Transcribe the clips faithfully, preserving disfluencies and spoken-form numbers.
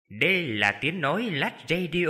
Đây là tiếng nói Lách Radio.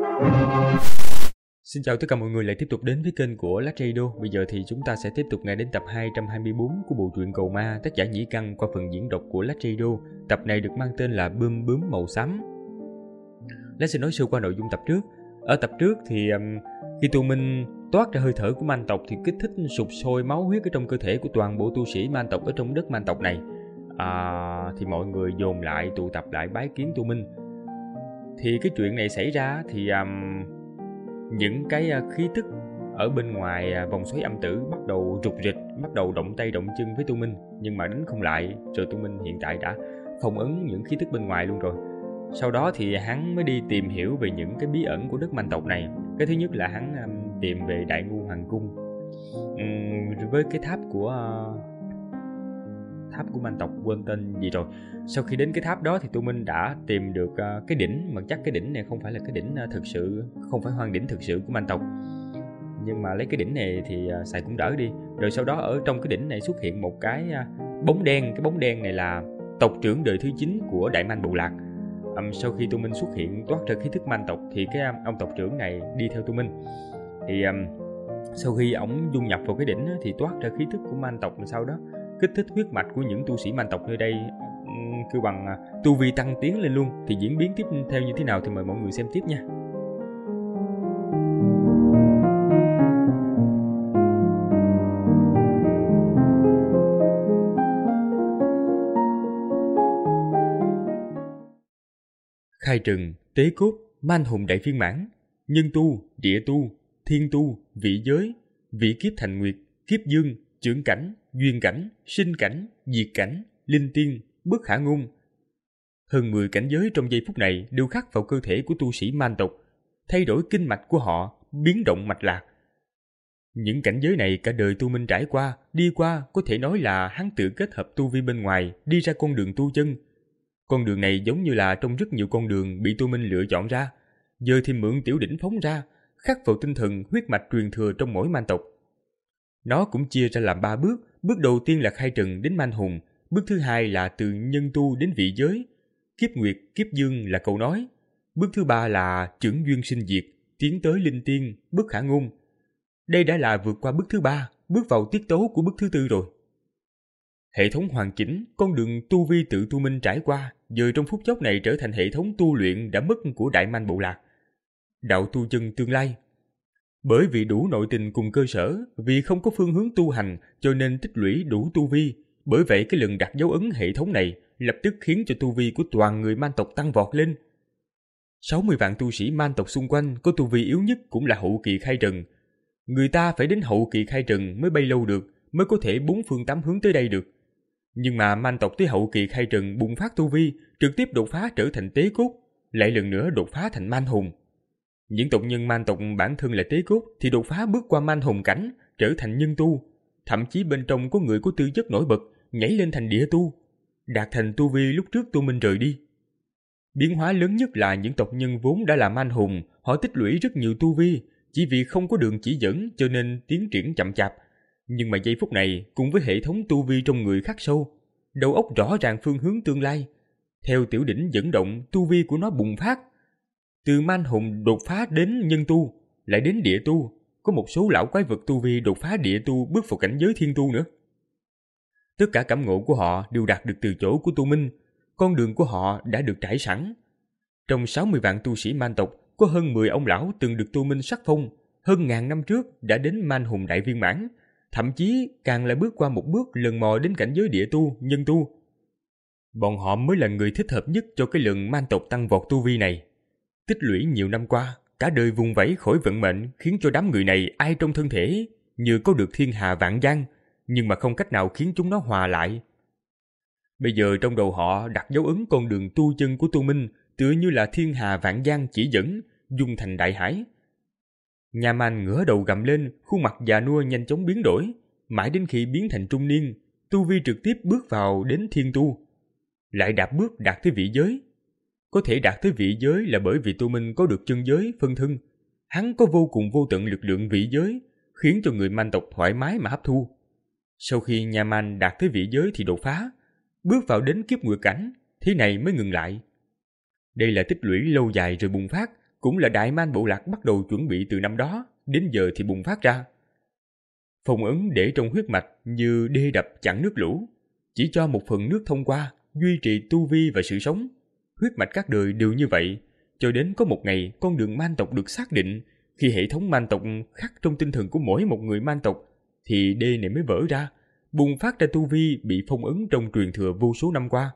Xin chào tất cả mọi người lại tiếp tục đến với kênh của Lách Radio. Bây giờ thì chúng ta sẽ tiếp tục nghe đến tập hai trăm hai mươi bốn của bộ truyện Cầu Ma, tác giả Nhĩ Căn qua phần diễn đọc của Lách Radio. Tập này được mang tên là Bươm Bướm Màu Xám. Lách sẽ nói sơ qua nội dung tập trước. Ở tập trước thì um, khi Tu Minh toát ra hơi thở của man tộc thì kích thích sục sôi máu huyết ở trong cơ thể của toàn bộ tu sĩ man tộc ở trong đất man tộc này. À, thì mọi người dồn lại tụ tập lại bái kiến Tu Minh. Thì cái chuyện này xảy ra thì um, những cái khí tức ở bên ngoài vòng xoáy âm tử bắt đầu rục rịch, bắt đầu động tay động chân với Tu Minh, nhưng mà đánh không lại. Rồi Tu Minh hiện tại đã phong ấn những khí tức bên ngoài luôn rồi. Sau đó thì hắn mới đi tìm hiểu về những cái bí ẩn của đất man tộc này. Cái thứ nhất là hắn um, tìm về Đại Ngu Hoàng Cung, um, với cái tháp của uh, tháp của man tộc quên tên gì rồi. Sau khi đến cái tháp đó thì Tu Minh đã tìm được uh, cái đỉnh, mà chắc cái đỉnh này không phải là cái đỉnh uh, thực sự, không phải hoang đỉnh thực sự của man tộc, nhưng mà lấy cái đỉnh này thì uh, xài cũng đỡ đi. Rồi sau đó ở trong cái đỉnh này xuất hiện một cái uh, bóng đen. Cái bóng đen này là tộc trưởng đời thứ chín của Đại Man Bộ Lạc. Um, sau khi Tu Minh xuất hiện toát ra khí thức man tộc thì cái um, ông tộc trưởng này đi theo Tu Minh. Thì um, sau khi ổng dung nhập vào cái đỉnh thì toát ra khí thức của man tộc, sau đó kích thích huyết mạch của những tu sĩ man tộc nơi đây, um, kêu bằng uh, tu vi tăng tiến lên luôn. Thì diễn biến tiếp theo như thế nào thì mời mọi người xem tiếp nha. Khai trừng, tế cốt, man hùng đại phiên mãn, nhân tu, địa tu, thiên tu, vị giới, vị kiếp thành nguyệt, kiếp dương, trưởng cảnh, duyên cảnh, sinh cảnh, diệt cảnh, linh tiên, bất khả ngôn. Hơn mười cảnh giới trong giây phút này đều khắc vào cơ thể của tu sĩ man tộc, thay đổi kinh mạch của họ, biến động mạch lạc. Những cảnh giới này cả đời Tu Minh trải qua, đi qua, có thể nói là hắn tự kết hợp tu vi bên ngoài, đi ra con đường tu chân. Con đường này giống như là trong rất nhiều con đường bị Tu Minh lựa chọn ra, giờ thì mượn tiểu đỉnh phóng ra, khắc vào tinh thần huyết mạch truyền thừa trong mỗi man tộc. Nó cũng chia ra làm ba bước. Bước đầu tiên là khai trừng đến man hùng, bước thứ hai là từ nhân tu đến vị giới, kiếp nguyệt, kiếp dương là câu nói, bước thứ ba là trưởng duyên sinh diệt, tiến tới linh tiên, bất khả ngôn. Đây đã là vượt qua bước thứ ba, bước vào tiết tấu của bước thứ tư rồi. Hệ thống hoàn chỉnh, con đường tu vi tự Tu Minh trải qua, giờ trong phút chốc này trở thành hệ thống tu luyện đã mất của Đại Man Bộ Lạc. Đạo tu chân tương lai. Bởi vì đủ nội tình cùng cơ sở, vì không có phương hướng tu hành cho nên tích lũy đủ tu vi. Bởi vậy cái lần đặt dấu ấn hệ thống này lập tức khiến cho tu vi của toàn người man tộc tăng vọt lên. sáu mươi vạn tu sĩ man tộc xung quanh có tu vi yếu nhất cũng là hậu kỳ khai trần. Người ta phải đến hậu kỳ khai trần mới bay lâu được, mới có thể bốn phương tám hướng tới đây được. Nhưng mà man tộc tới hậu kỳ khai trần bùng phát tu vi, trực tiếp đột phá trở thành tế cốt, lại lần nữa đột phá thành man hùng. Những tộc nhân man tộc bản thân là tế cốt thì đột phá bước qua man hùng cảnh, trở thành nhân tu. Thậm chí bên trong có người có tư chất nổi bật, nhảy lên thành địa tu, đạt thành tu vi lúc trước Tu Minh rời đi. Biến hóa lớn nhất là những tộc nhân vốn đã là man hùng, họ tích lũy rất nhiều tu vi, chỉ vì không có đường chỉ dẫn cho nên tiến triển chậm chạp. Nhưng mà giây phút này, cùng với hệ thống tu vi trong người khắc sâu, đầu óc rõ ràng phương hướng tương lai, theo tiểu đỉnh dẫn động, tu vi của nó bùng phát. Từ man hùng đột phá đến nhân tu, lại đến địa tu, có một số lão quái vật tu vi đột phá địa tu bước vào cảnh giới thiên tu nữa. Tất cả cảm ngộ của họ đều đạt được từ chỗ của Tu Minh, con đường của họ đã được trải sẵn. Trong sáu mươi vạn tu sĩ man tộc, có hơn mười ông lão từng được Tu Minh sắc phong, hơn ngàn năm trước đã đến man hùng đại viên mãn, thậm chí càng là bước qua một bước lần mò đến cảnh giới địa tu, nhân tu. Bọn họ mới là người thích hợp nhất cho cái lần man tộc tăng vọt tu vi này. Tích lũy nhiều năm qua, cả đời vùng vẫy khỏi vận mệnh khiến cho đám người này ai trong thân thể như có được thiên hà vạn giang, nhưng mà không cách nào khiến chúng nó hòa lại. Bây giờ trong đầu họ đặt dấu ấn con đường tu chân của Tu Minh tựa như là thiên hà vạn giang chỉ dẫn, dung thành đại hải. Nhà man ngửa đầu gầm lên, khuôn mặt già nua nhanh chóng biến đổi, mãi đến khi biến thành trung niên, tu vi trực tiếp bước vào đến thiên tu, lại đạp bước đạt tới vị giới. Có thể đạt tới vị giới là bởi vì Tu Minh có được chân giới phân thân, hắn có vô cùng vô tận lực lượng vị giới, khiến cho người man tộc thoải mái mà hấp thu. Sau khi nhà man đạt tới vị giới thì đột phá, bước vào đến kiếp nguyệt cảnh, thế này mới ngừng lại. Đây là tích lũy lâu dài rồi bùng phát, cũng là đại man bộ lạc bắt đầu chuẩn bị từ năm đó, đến giờ thì bùng phát ra. Phong ấn để trong huyết mạch như đê đập chặn nước lũ, chỉ cho một phần nước thông qua, duy trì tu vi và sự sống. Huyết mạch các đời đều như vậy, cho đến có một ngày con đường man tộc được xác định, khi hệ thống man tộc khắc trong tinh thần của mỗi một người man tộc, thì đê này mới vỡ ra, bùng phát ra tu vi bị phong ấn trong truyền thừa vô số năm qua.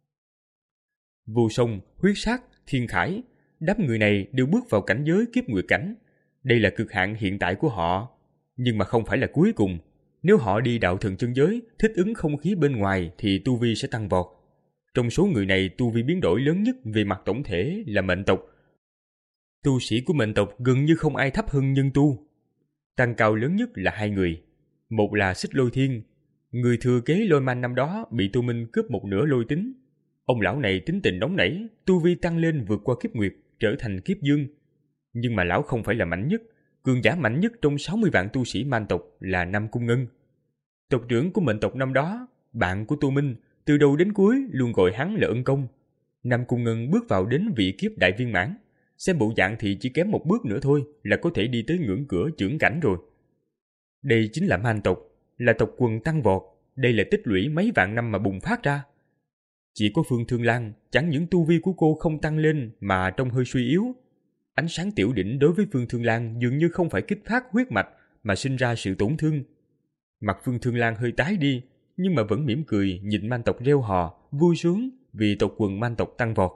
Vô song, huyết sát, thiên khải, đám người này đều bước vào cảnh giới kiếp nguyệt cảnh. Đây là cực hạn hiện tại của họ, nhưng mà không phải là cuối cùng. Nếu họ đi đạo thần chân giới, thích ứng không khí bên ngoài thì tu vi sẽ tăng vọt. Trong số người này, tu vi biến đổi lớn nhất về mặt tổng thể là mệnh tộc. Tu sĩ của mệnh tộc gần như không ai thấp hơn nhân tu. Tăng cao lớn nhất là hai người. Một là Xích Lôi Thiên, người thừa kế Lôi Man năm đó bị Tô Minh cướp một nửa lôi tính. Ông lão này tính tình nóng nảy, tu vi tăng lên vượt qua kiếp nguyệt, trở thành kiếp dương. Nhưng mà lão không phải là mạnh nhất, cường giả mạnh nhất trong sáu mươi vạn tu sĩ man tộc là Nam Cung Ngân. Tộc trưởng của mệnh tộc năm đó, bạn của Tô Minh, từ đầu đến cuối luôn gọi hắn là ân công. Nam Cung Ngân bước vào đến vị kiếp đại viên mãn, xem bộ dạng thì chỉ kém một bước nữa thôi là có thể đi tới ngưỡng cửa chưởng cảnh rồi. Đây chính là man tộc, là tộc quần tăng vọt, đây là tích lũy mấy vạn năm mà bùng phát ra. Chỉ có Phương Thương Lan, chẳng những tu vi của cô không tăng lên mà trông hơi suy yếu. Ánh sáng tiểu đỉnh đối với Phương Thương Lan dường như không phải kích phát huyết mạch mà sinh ra sự tổn thương. Mặt Phương Thương Lan hơi tái đi, nhưng mà vẫn mỉm cười nhìn man tộc reo hò, vui sướng vì tộc quần man tộc tăng vọt.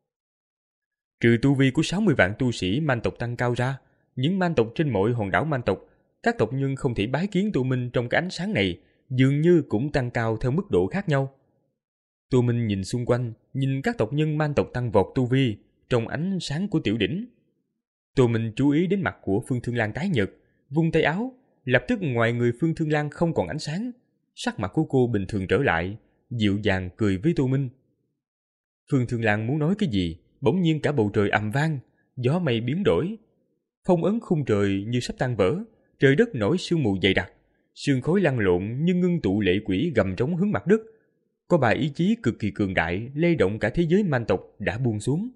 Trừ tu vi của sáu mươi vạn tu sĩ man tộc tăng cao ra, những man tộc trên mọi hòn đảo man tộc, các tộc nhân không thể bái kiến Tô Minh trong cái ánh sáng này, dường như cũng tăng cao theo mức độ khác nhau. Tô Minh nhìn xung quanh, nhìn các tộc nhân man tộc tăng vọt tu vi trong ánh sáng của tiểu đỉnh. Tô Minh chú ý đến mặt của Phương Thương Lan tái nhợt, vung tay áo, lập tức ngoài người Phương Thương Lan không còn ánh sáng, sắc mặt của cô bình thường trở lại, dịu dàng cười với Tô Minh. Phương Thương Lan muốn nói cái gì, bỗng nhiên cả bầu trời ầm vang, gió mây biến đổi, phong ấn khung trời như sắp tan vỡ, trời đất nổi sương mù dày đặc, sương khói lăn lộn như ngưng tụ lệ quỷ gầm trống hướng mặt đất. Có ba ý chí cực kỳ cường đại lay động cả thế giới man tộc đã buông xuống.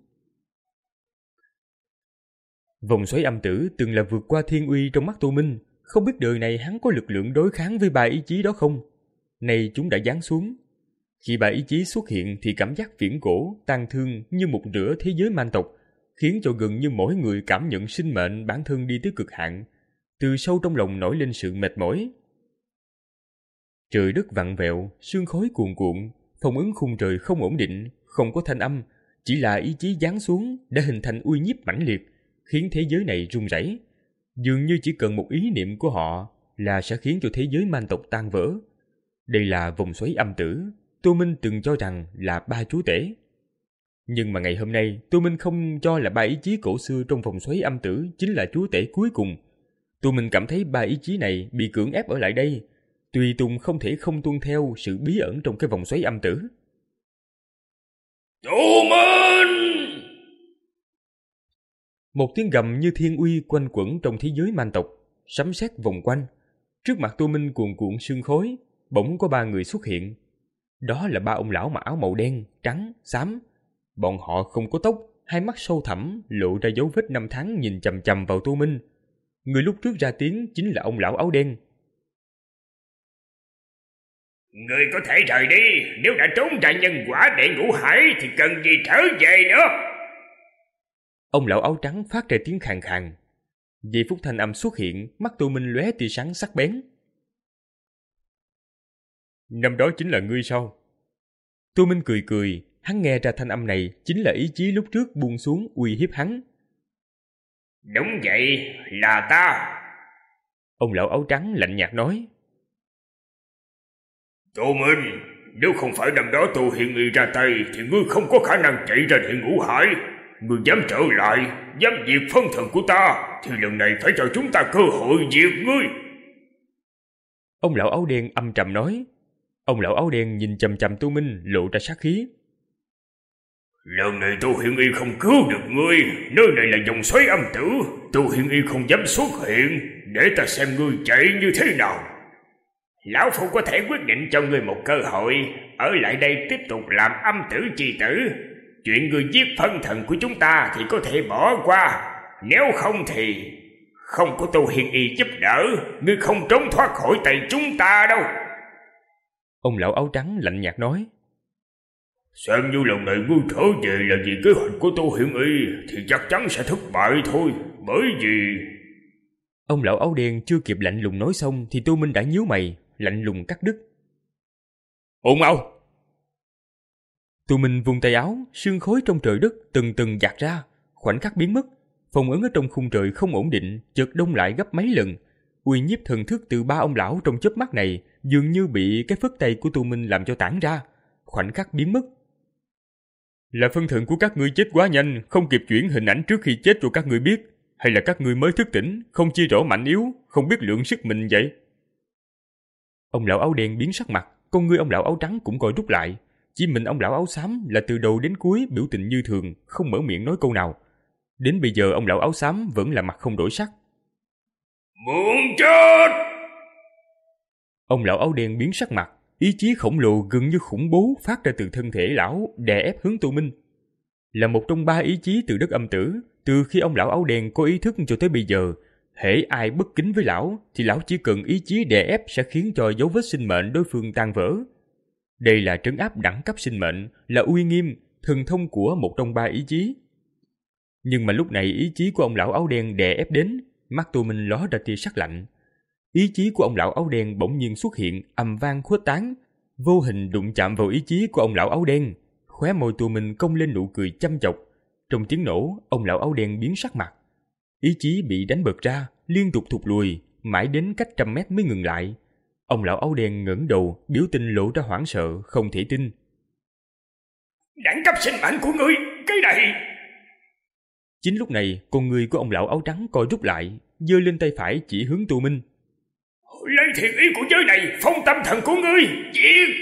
Vòng xoáy âm tử từng là vượt qua thiên uy trong mắt Tô Minh, không biết đời này hắn có lực lượng đối kháng với ba ý chí đó không. Nay chúng đã giáng xuống. Khi ba ý chí xuất hiện thì cảm giác viễn cổ, tang thương như một nửa thế giới man tộc, khiến cho gần như mỗi người cảm nhận sinh mệnh bản thân đi tới cực hạn. Từ sâu trong lòng nổi lên sự mệt mỏi. Trời đất vặn vẹo, sương khói cuồn cuộn, phong ấn khung trời không ổn định, không có thanh âm, chỉ là ý chí giáng xuống đã hình thành uy nhiếp mãnh liệt, khiến thế giới này rung rẩy. Dường như chỉ cần một ý niệm của họ là sẽ khiến cho thế giới man tộc tan vỡ. Đây là vòng xoáy âm tử, Tô Minh từng cho rằng là ba chúa tể. Nhưng mà ngày hôm nay, Tô Minh không cho là ba ý chí cổ xưa trong vòng xoáy âm tử chính là chúa tể cuối cùng. Tô Minh cảm thấy ba ý chí này bị cưỡng ép ở lại đây, tùy tùng không thể không tuân theo sự bí ẩn trong cái vòng xoáy âm tử. Tô Minh! Một tiếng gầm như thiên uy quanh quẩn trong thế giới man tộc, sấm sét vòng quanh. Trước mặt Tô Minh cuồn cuộn sương khói, bỗng có ba người xuất hiện. Đó là ba ông lão mặc áo màu đen, trắng, xám. Bọn họ không có tóc, hai mắt sâu thẳm, lộ ra dấu vết năm tháng nhìn chằm chằm vào Tô Minh. Người lúc trước ra tiếng chính là ông lão áo đen. Người có thể rời đi, nếu đã trốn ra nhân quả để ngũ hải thì cần gì trở về nữa. Ông lão áo trắng phát ra tiếng khàn khàn. Giây phút thanh âm xuất hiện, mắt Tô Minh lóe tia sáng sắc bén. Năm đó chính là ngươi sao? Tô Minh cười cười, hắn nghe ra thanh âm này chính là ý chí lúc trước buông xuống uy hiếp hắn. Đúng vậy, là ta. Ông lão áo trắng lạnh nhạt nói. Tô Minh, nếu không phải năm đó Tô Hiên Nghi ra tay thì ngươi không có khả năng chạy ra địa ngũ hải. Ngươi dám trở lại, dám diệt phân thần của ta, thì lần này phải cho chúng ta cơ hội diệt ngươi. Ông lão áo đen âm trầm nói. Ông lão áo đen nhìn chằm chằm Tô Minh lộ ra sát khí. Lần này Tô Hiên Y không cứu được ngươi, nơi này là vòng xoáy âm tử, Tô Hiên Y không dám xuất hiện, để ta xem ngươi chạy như thế nào. Lão Phu có thể quyết định cho ngươi một cơ hội, ở lại đây tiếp tục làm âm tử chi tử. Chuyện ngươi giết phân thần của chúng ta thì có thể bỏ qua, nếu không thì không có Tô Hiền Y giúp đỡ, ngươi không trốn thoát khỏi tay chúng ta đâu. Ông lão áo trắng lạnh nhạt nói. Xem như lần này ngươi trở về là vì kế hoạch của Tô Hiền Y thì chắc chắn sẽ thất bại thôi, bởi vì... Ông lão áo đen chưa kịp lạnh lùng nói xong thì Tô Minh đã nhíu mày, lạnh lùng cắt đứt. Ồn ào! Tô Minh vung tay áo, sương khói trong trời đất từng từng dạt ra, khoảnh khắc biến mất. Phong ấn ở trong khung trời không ổn định, chợt đông lại gấp mấy lần. Uy nhiếp thần thức từ ba ông lão trong chớp mắt này dường như bị cái phất tay của Tô Minh làm cho tản ra, khoảnh khắc biến mất. Là phân thần của các ngươi chết quá nhanh, không kịp chuyển hình ảnh trước khi chết cho các ngươi biết, hay là các ngươi mới thức tỉnh, không chia rõ mạnh yếu, không biết lượng sức mình vậy? Ông lão áo đen biến sắc mặt, con ngươi ông lão áo trắng cũng coi rút lại. Chỉ mình ông lão áo xám là từ đầu đến cuối biểu tình như thường, không mở miệng nói câu nào. Đến bây giờ ông lão áo xám vẫn là mặt không đổi sắc. Muốn chết! Ông lão áo đen biến sắc mặt, ý chí khổng lồ gần như khủng bố phát ra từ thân thể lão, đè ép hướng Tô Minh. Là một trong ba ý chí từ đất âm tử, từ khi ông lão áo đen có ý thức cho tới bây giờ, hễ ai bất kính với lão thì lão chỉ cần ý chí đè ép sẽ khiến cho dấu vết sinh mệnh đối phương tan vỡ. Đây là trấn áp đẳng cấp sinh mệnh, là uy nghiêm, thần thông của một trong ba ý chí. Nhưng mà lúc này ý chí của ông lão áo đen đè ép đến, mắt Tô Minh ló ra tia sắc lạnh. Ý chí của ông lão áo đen bỗng nhiên xuất hiện, ầm vang khuếch tán, vô hình đụng chạm vào ý chí của ông lão áo đen. Khóe môi Tô Minh cong lên nụ cười chăm chọc. Trong tiếng nổ, ông lão áo đen biến sắc mặt. Ý chí bị đánh bật ra, liên tục thụt lùi, mãi đến cách trăm mét mới ngừng lại. Ông lão áo đen ngẩng đầu, biểu tình lộ ra hoảng sợ, không thể tin. Đẳng cấp sinh mệnh của ngươi, cái này... Chính lúc này, con người của ông lão áo trắng co rút lại, giơ lên tay phải chỉ hướng Tô Minh. Lấy thiện ý của giới này, phong tâm thần của ngươi, giết!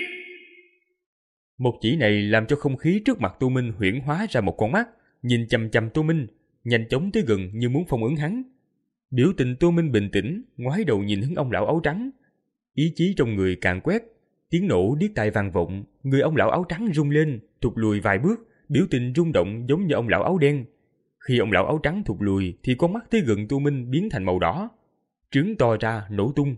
Một chỉ này làm cho không khí trước mặt Tô Minh huyễn hóa ra một con mắt, nhìn chằm chằm Tô Minh, nhanh chóng tới gần như muốn phong ấn hắn. Biểu tình Tô Minh bình tĩnh, ngoái đầu nhìn hướng ông lão áo trắng. Ý chí trong người càng quét, tiếng nổ điếc tai vang vọng, người ông lão áo trắng rung lên, thụt lùi vài bước, biểu tình rung động giống như ông lão áo đen. Khi ông lão áo trắng thụt lùi thì con mắt tới gần Tô Minh biến thành màu đỏ, trứng to ra nổ tung.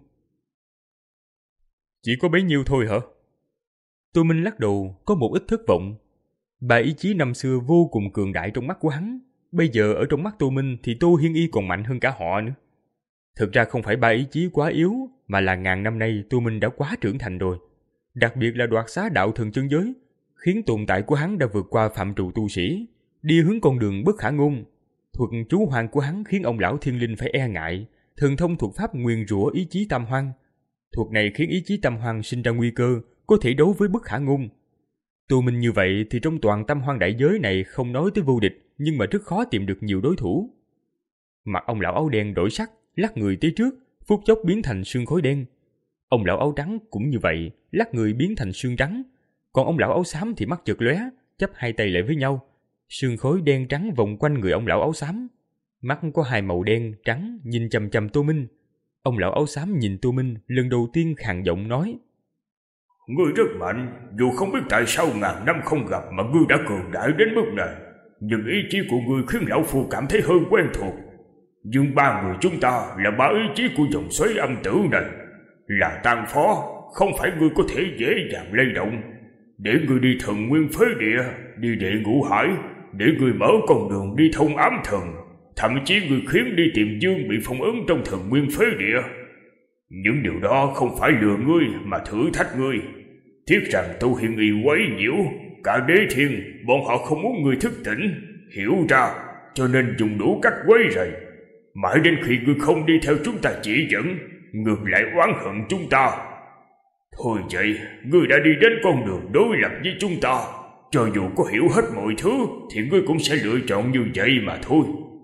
Chỉ có bấy nhiêu thôi hả? Tô Minh lắc đầu, có một ít thất vọng. Ba ý chí năm xưa vô cùng cường đại trong mắt của hắn, bây giờ ở trong mắt Tô Minh thì Tô Hiên Y còn mạnh hơn cả họ nữa. Thực ra không phải ba ý chí quá yếu, mà là ngàn năm nay Tô Minh đã quá trưởng thành rồi. Đặc biệt là đoạt xá đạo thần chân giới, khiến tồn tại của hắn đã vượt qua phạm trù tu sĩ, đi hướng con đường bất khả ngôn. Thuật chú hoàng của hắn khiến ông lão thiên linh phải e ngại, thần thông thuật pháp nguyền rủa ý chí tam hoang. Thuật này khiến ý chí tam hoang sinh ra nguy cơ, có thể đấu với bất khả ngôn. Tô Minh như vậy thì trong toàn tam hoang đại giới này không nói tới vô địch, nhưng mà rất khó tìm được nhiều đối thủ. Mặt ông lão áo đen đổi sắc, lắc người tới trước, phút chốc biến thành sương khói đen. Ông lão áo trắng cũng như vậy, lắc người biến thành sương trắng. Còn ông lão áo xám thì mắt chợt lóe, chắp hai tay lại với nhau. Sương khói đen trắng vòng quanh người ông lão áo xám. Mắt có hai màu đen, trắng, nhìn chằm chằm Tô Minh. Ông lão áo xám nhìn Tô Minh, lần đầu tiên khàn giọng nói. Ngươi rất mạnh, dù không biết tại sao ngàn năm không gặp mà ngươi đã cường đại đến mức này. Nhưng ý chí của ngươi khiến lão phu cảm thấy hơi quen thuộc. Nhưng ba người chúng ta là ba ý chí của dòng xoáy âm tử này. Là tan phó, không phải ngươi có thể dễ dàng lay động. Để ngươi đi thần nguyên phế địa, đi đệ ngũ hải, để ngươi mở con đường đi thông ám thần. Thậm chí ngươi khiến đi tìm dương bị phong ấn trong thần nguyên phế địa. Những điều đó không phải lừa ngươi mà thử thách ngươi. Tiếc rằng Tô Hiên Y quấy nhiễu, cả đế thiên, bọn họ không muốn ngươi thức tỉnh, hiểu ra, cho nên dùng đủ cách quấy rầy. Mãi đến khi ngươi không đi theo chúng ta chỉ dẫn, ngược lại oán hận chúng ta. Thôi vậy, ngươi đã đi đến con đường đối lập với chúng ta. Cho dù có hiểu hết mọi thứ, thì ngươi cũng sẽ lựa chọn như vậy mà thôi.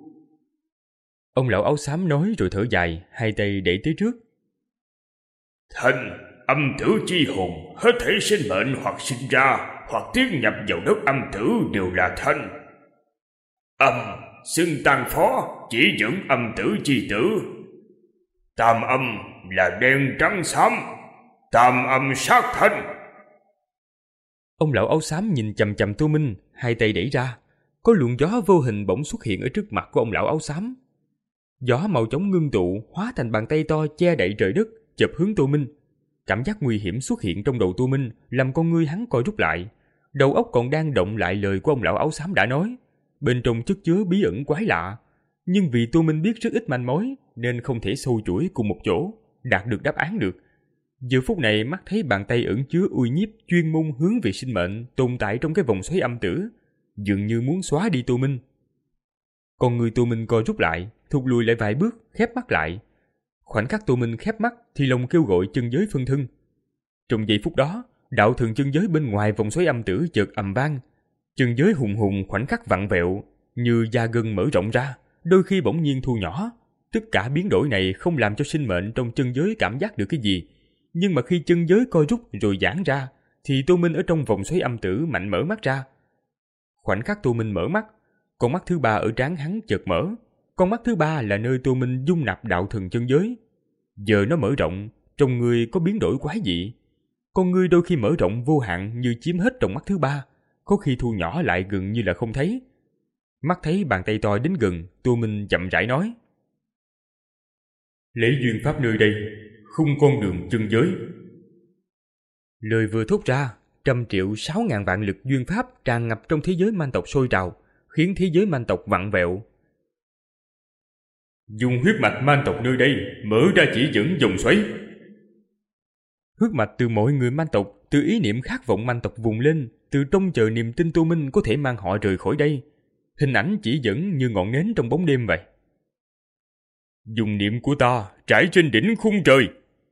Ông lão áo xám nói rồi thở dài, hai tay đẩy tới trước. Thanh, âm tử chi hồn, hết thảy sinh mệnh hoặc sinh ra, hoặc tiến nhập vào đất âm tử đều là thanh. Âm, xưng tan phó, chỉ dẫn âm tử chi tử. Tam âm là đen trắng xám, tam âm sát thanh. Ông lão áo xám nhìn chằm chằm Tô Minh, hai tay đẩy ra, có luồng gió vô hình bỗng xuất hiện ở trước mặt của ông lão áo xám. Gió màu chóng ngưng tụ hóa thành bàn tay to che đậy trời đất, chụp hướng Tô Minh. Cảm giác nguy hiểm xuất hiện trong đầu Tô Minh, làm con ngươi hắn co rút lại. Đầu óc còn đang động lại lời của ông lão áo xám đã nói, bên trong chất chứa bí ẩn quái lạ. Nhưng vì Tô Minh biết rất ít manh mối, nên không thể sâu chuỗi cùng một chỗ, đạt được đáp án được. Giờ phút này mắt thấy bàn tay ẩn chứa uy nhiếp chuyên môn hướng về sinh mệnh tồn tại trong cái vòng xoáy âm tử, dường như muốn xóa đi Tô Minh. Con người Tô Minh co rút lại, thụt lùi lại vài bước, khép mắt lại. Khoảnh khắc Tô Minh khép mắt thì lòng kêu gọi chân giới phân thân. Trong giây phút đó, đạo thần chân giới bên ngoài vòng xoáy âm tử chợt ầm vang. Chân giới hùng hùng khoảnh khắc vặn vẹo, như da gân mở rộng ra, đôi khi bỗng nhiên thu nhỏ. Tất cả biến đổi này không làm cho sinh mệnh trong chân giới cảm giác được cái gì. Nhưng mà khi chân giới co rút rồi giãn ra, thì Tô Minh ở trong vòng xoáy âm tử mạnh mở mắt ra. Khoảnh khắc Tô Minh mở mắt, con mắt thứ ba ở trán hắn chợt mở. Con mắt thứ ba là nơi Tô Minh dung nạp đạo thần chân giới. Giờ nó mở rộng, trong người có biến đổi quái dị. Con ngươi đôi khi mở rộng vô hạn như chiếm hết trong mắt thứ ba, có khi thu nhỏ lại gần như là không thấy. Mắt thấy bàn tay to đến gần, Tô Minh chậm rãi nói: lấy duyên pháp nơi đây, khung con đường chân giới. Lời vừa thốt ra, trăm triệu sáu ngàn vạn lực duyên pháp tràn ngập trong thế giới man tộc sôi trào, khiến thế giới man tộc vặn vẹo. Dùng huyết mạch man tộc nơi đây mở ra chỉ dẫn dòng xoáy. Huyết mạch từ mọi người man tộc, từ ý niệm khát vọng man tộc vùng lên, từ trông chờ niềm tin Tô Minh có thể mang họ rời khỏi đây. Hình ảnh chỉ dẫn như ngọn nến trong bóng đêm vậy. Dùng niệm của ta trải trên đỉnh khung trời.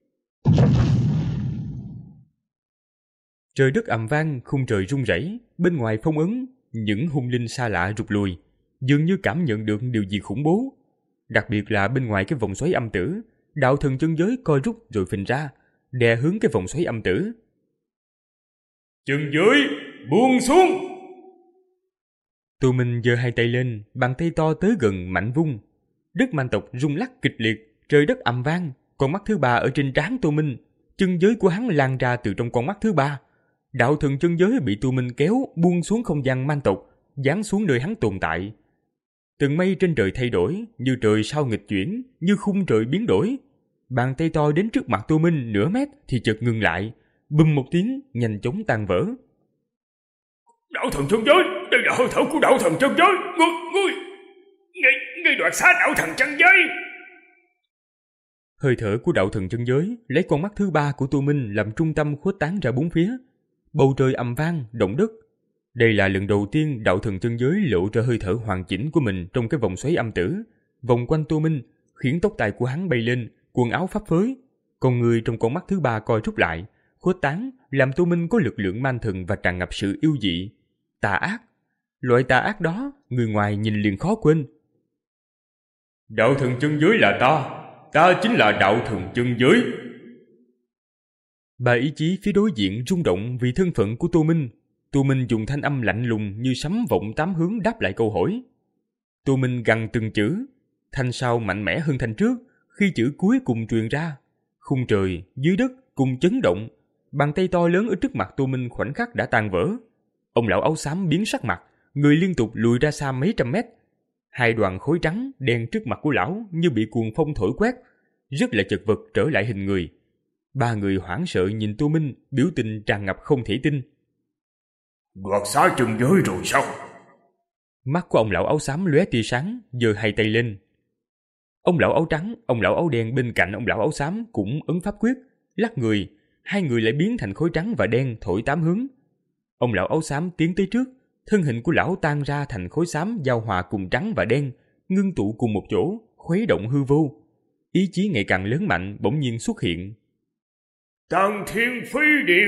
Trời đất ầm vang, khung trời rung rẩy, bên ngoài phong ấn, những hung linh xa lạ rụt lùi, dường như cảm nhận được điều gì khủng bố. Đặc biệt là bên ngoài cái vòng xoáy âm tử, đạo thần chân giới co rút rồi phình ra, đè hướng cái vòng xoáy âm tử. Chân giới buông xuống. Tô Minh giơ hai tay lên, bàn tay to tới gần mạnh vung. Đất man tộc rung lắc kịch liệt, trời đất ầm vang. Con mắt thứ ba ở trên trán Tô Minh, chân giới của hắn lan ra từ trong con mắt thứ ba. Đạo thần chân giới bị Tô Minh kéo buông xuống không gian man tộc, giáng xuống nơi hắn tồn tại. Từng mây trên trời thay đổi, như trời sao nghịch chuyển, như khung trời biến đổi. Bàn tay to đến trước mặt Tô Minh nửa mét thì chợt ngừng lại, bùm một tiếng nhanh chóng tan vỡ. Đạo thần chân giới, đây là hơi thở của đạo thần chân giới. Ngươi, ngươi, ngươi, ngươi đoạt xá đạo thần chân giới. Hơi thở của đạo thần chân giới lấy con mắt thứ ba của Tô Minh làm trung tâm khuếch tán ra bốn phía. Bầu trời ầm vang, động đất. Đây là lần đầu tiên đạo thần chân giới lộ ra hơi thở hoàn chỉnh của mình trong cái vòng xoáy âm tử, vòng quanh Tô Minh, khiến tóc tai của hắn bay lên, quần áo phấp phới. Con người trong con mắt thứ ba co rút lại, khuếch tán làm Tô Minh có lực lượng man thần và tràn ngập sự yêu dị, tà ác. Loại tà ác đó, người ngoài nhìn liền khó quên. Đạo thần chân giới là ta, ta chính là đạo thần chân giới. Bà ý chí phía đối diện rung động vì thân phận của Tô Minh. Tô Minh dùng thanh âm lạnh lùng như sấm vọng tám hướng đáp lại câu hỏi. Tô Minh gằn từng chữ, thanh sau mạnh mẽ hơn thanh trước. Khi chữ cuối cùng truyền ra, khung trời, dưới đất cùng chấn động. Bàn tay to lớn ở trước mặt Tô Minh khoảnh khắc đã tan vỡ. Ông lão áo xám biến sắc mặt, người liên tục lùi ra xa mấy trăm mét. Hai đoàn khối trắng đen trước mặt của lão như bị cuồng phong thổi quét, rất là chật vật trở lại hình người. Ba người hoảng sợ nhìn Tô Minh, biểu tình tràn ngập không thể tin. Đoạt xá chân giới rồi sao? Mắt của ông lão áo xám lóe tia sáng, giơ hai tay lên. Ông lão áo trắng, ông lão áo đen bên cạnh ông lão áo xám cũng ấn pháp quyết, lắc người, hai người lại biến thành khối trắng và đen thổi tám hướng. Ông lão áo xám tiến tới trước, thân hình của lão tan ra thành khối xám giao hòa cùng trắng và đen, ngưng tụ cùng một chỗ, khuấy động hư vô. Ý chí ngày càng lớn mạnh bỗng nhiên xuất hiện. Tăng thiên phi điện.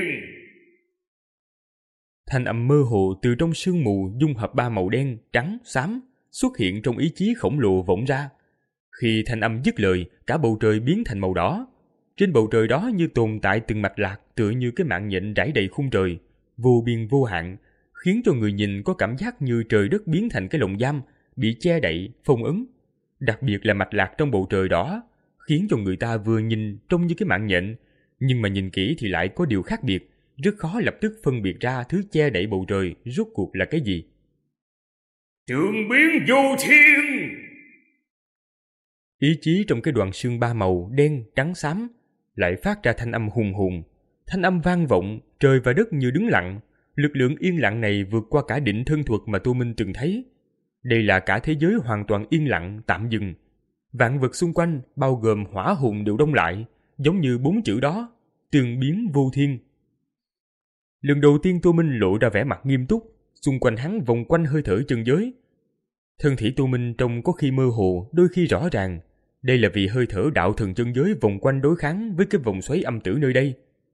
Thanh âm mơ hồ từ trong sương mù dung hợp ba màu đen, trắng, xám xuất hiện trong ý chí khổng lồ vọng ra. Khi thanh âm dứt lời, cả bầu trời biến thành màu đỏ. Trên bầu trời đó như tồn tại từng mạch lạc, tựa như cái mạng nhện rải đầy khung trời, vô biên vô hạn, khiến cho người nhìn có cảm giác như trời đất biến thành cái lồng giam, bị che đậy, phong ấn. Đặc biệt là mạch lạc trong bầu trời đó, khiến cho người ta vừa nhìn trông như cái mạng nhện, nhưng mà nhìn kỹ thì lại có điều khác biệt, rất khó lập tức phân biệt ra thứ che đậy bầu trời rốt cuộc là cái gì. Tượng biến vô thiên! Ý chí trong cái đoàn xương ba màu đen, trắng, xám lại phát ra thanh âm hùng hùng. Thanh âm vang vọng, trời và đất như đứng lặng. Lực lượng yên lặng này vượt qua cả định thân thuật mà Tô Minh từng thấy. Đây là cả thế giới hoàn toàn yên lặng, tạm dừng. Vạn vật xung quanh, bao gồm hỏa hùng đều đông lại, giống như bốn chữ đó, tường biến vô thiên. Lần đầu tiên Tô Minh lộ ra vẻ mặt nghiêm túc, xung quanh hắn vòng quanh hơi thở chân giới. Thân thể Tô Minh trông có khi mơ hồ, đôi khi rõ ràng. Đây là vì hơi thở đạo thần chân giới vòng quanh đối kháng với cái vòng xoáy âm tử nơi đây.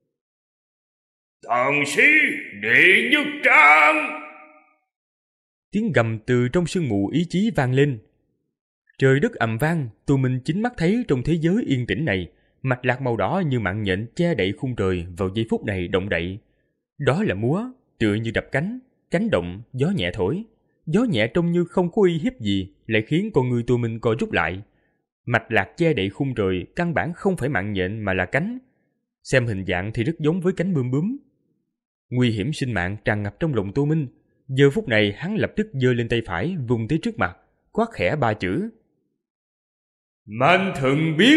Tàn sĩ đệ nhất trang! Tiếng gầm từ trong sương mù ý chí vang lên. Trời đất ầm vang, Tô Minh chính mắt thấy trong thế giới yên tĩnh này, mạch lạc màu đỏ như mạng nhện che đậy khung trời vào giây phút này động đậy. Đó là múa, tựa như đập cánh, cánh động, gió nhẹ thổi. Gió nhẹ trông như không có uy hiếp gì, lại khiến con người Tô Minh co rút lại. Mạch lạc che đậy khung trời căn bản không phải mạng nhện mà là cánh. Xem hình dạng thì rất giống với cánh bướm bướm. Nguy hiểm sinh mạng tràn ngập trong lòng Tô Minh. Giờ phút này hắn lập tức giơ lên tay phải vùng tới trước mặt, quát khẽ ba chữ: Man thần biến!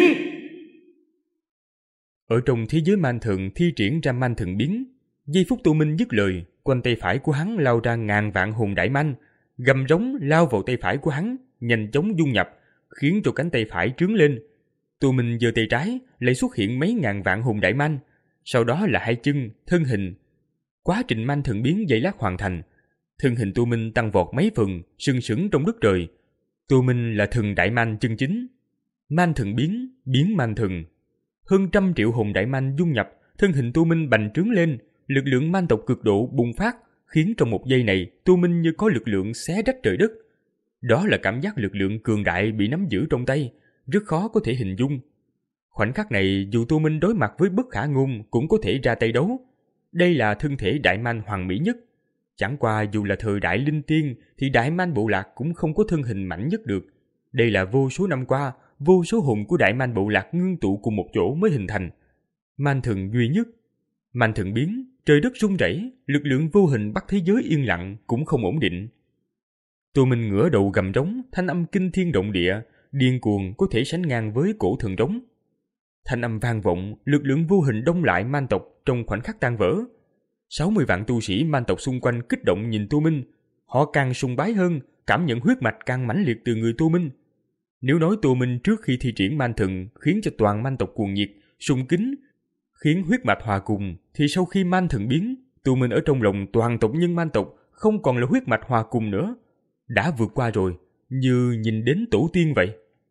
Ở trong thế giới man thần thi triển ra man thần biến. Giây phút Tô Minh dứt lời, quanh tay phải của hắn lao ra ngàn vạn hồn đại man, gầm rống lao vào tay phải của hắn, nhanh chóng dung nhập, khiến cho cánh tay phải trướng lên. Tô Minh giơ tay trái, lại xuất hiện mấy ngàn vạn hồn đại man, sau đó là hai chân, thân hình. Quá trình man thần biến giây lát hoàn thành, thân hình Tô Minh tăng vọt mấy phần, sừng sững trong đất trời. Tô Minh là thần đại man chân chính. Man thần biến, biến man thần. Hơn trăm triệu hồn đại man dung nhập, thân hình Tô Minh bành trướng lên, lực lượng man tộc cực độ bùng phát, khiến trong một giây này Tô Minh như có lực lượng xé rách trời đất. Đó là cảm giác lực lượng cường đại bị nắm giữ trong tay, rất khó có thể hình dung. Khoảnh khắc này dù Tô Minh đối mặt với bất khả ngôn cũng có thể ra tay đấu. Đây là thân thể đại man hoàn mỹ nhất. Chẳng qua dù là thời đại linh tiên thì đại man bộ lạc cũng không có thân hình mạnh nhất được. Đây là vô số năm qua, vô số hồn của đại man bộ lạc ngưng tụ cùng một chỗ mới hình thành. Man thần duy nhất. Man thần biến, trời đất rung rẩy, lực lượng vô hình bắt thế giới yên lặng cũng không ổn định. Tô Minh ngửa đầu gầm rống, thanh âm kinh thiên động địa, điên cuồng có thể sánh ngang với cổ thần rống. Thanh âm vang vọng, lực lượng vô hình đông lại man tộc trong khoảnh khắc tan vỡ. sáu mươi vạn tu sĩ man tộc xung quanh kích động nhìn Tô Minh. Họ càng sùng bái hơn, cảm nhận huyết mạch càng mãnh liệt từ người Tô Minh. Nếu nói Tô Minh trước khi thi triển man thần khiến cho toàn man tộc cuồng nhiệt, sùng kính, khiến huyết mạch hòa cùng, thì sau khi man thần biến, Tô Minh ở trong lòng toàn tộc nhân man tộc không còn là huyết mạch hòa cùng nữa. Đã vượt qua rồi, như nhìn đến tổ tiên vậy.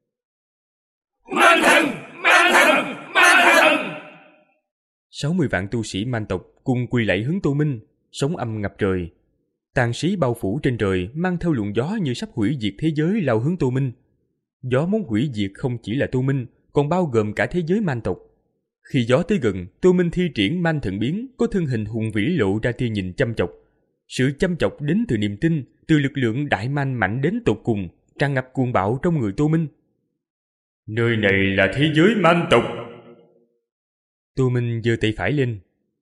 Man thần! Man thần! Man thần! sáu mươi vạn tu sĩ man tộc cùng quỳ lạy hướng Tô Minh, sóng âm ngập trời. Tàn sĩ bao phủ trên trời mang theo luồng gió như sắp hủy diệt thế giới lao hướng Tô Minh. Gió muốn hủy diệt không chỉ là Tô Minh, còn bao gồm cả thế giới man tộc. Khi gió tới gần, Tô Minh thi triển man thần biến, có thân hình hùng vĩ lộ ra tia nhìn chăm chọc. Sự chăm chọc đến từ niềm tin, từ lực lượng đại man mạnh đến tột cùng, tràn ngập cuồng bạo trong người Tô Minh. Nơi này là thế giới man tộc. Tô Minh giơ tay phải lên.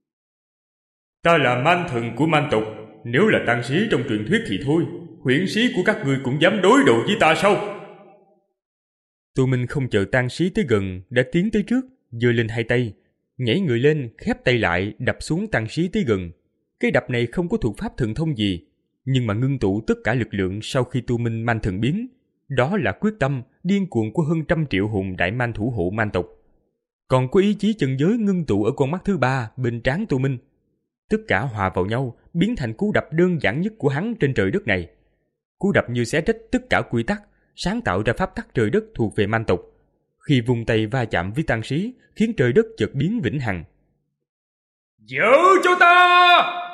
Ta là man thần của man tộc. Nếu là tang sĩ trong truyền thuyết thì thôi, huyễn sĩ của các ngươi cũng dám đối đầu với ta sao? Tô Minh không chờ tang sĩ tới gần, đã tiến tới trước, giơ lên hai tay, nhảy người lên, khép tay lại, đập xuống tang sĩ tới gần. Cái đập này không có thuộc pháp thần thông gì, nhưng mà ngưng tụ tất cả lực lượng sau khi Tô Minh man thần biến. Đó là quyết tâm điên cuồng của hơn trăm triệu hồn đại man thủ hộ man tộc. Còn có ý chí chân giới ngưng tụ ở con mắt thứ ba bên trán Tô Minh. Tất cả hòa vào nhau, biến thành cú đập đơn giản nhất của hắn trên trời đất này. Cú đập như xé rách tất cả quy tắc, sáng tạo ra pháp tắc trời đất thuộc về man tộc. Khi vùng tay va chạm với tang sĩ, khiến trời đất chợt biến vĩnh hằng. Giữ cho ta!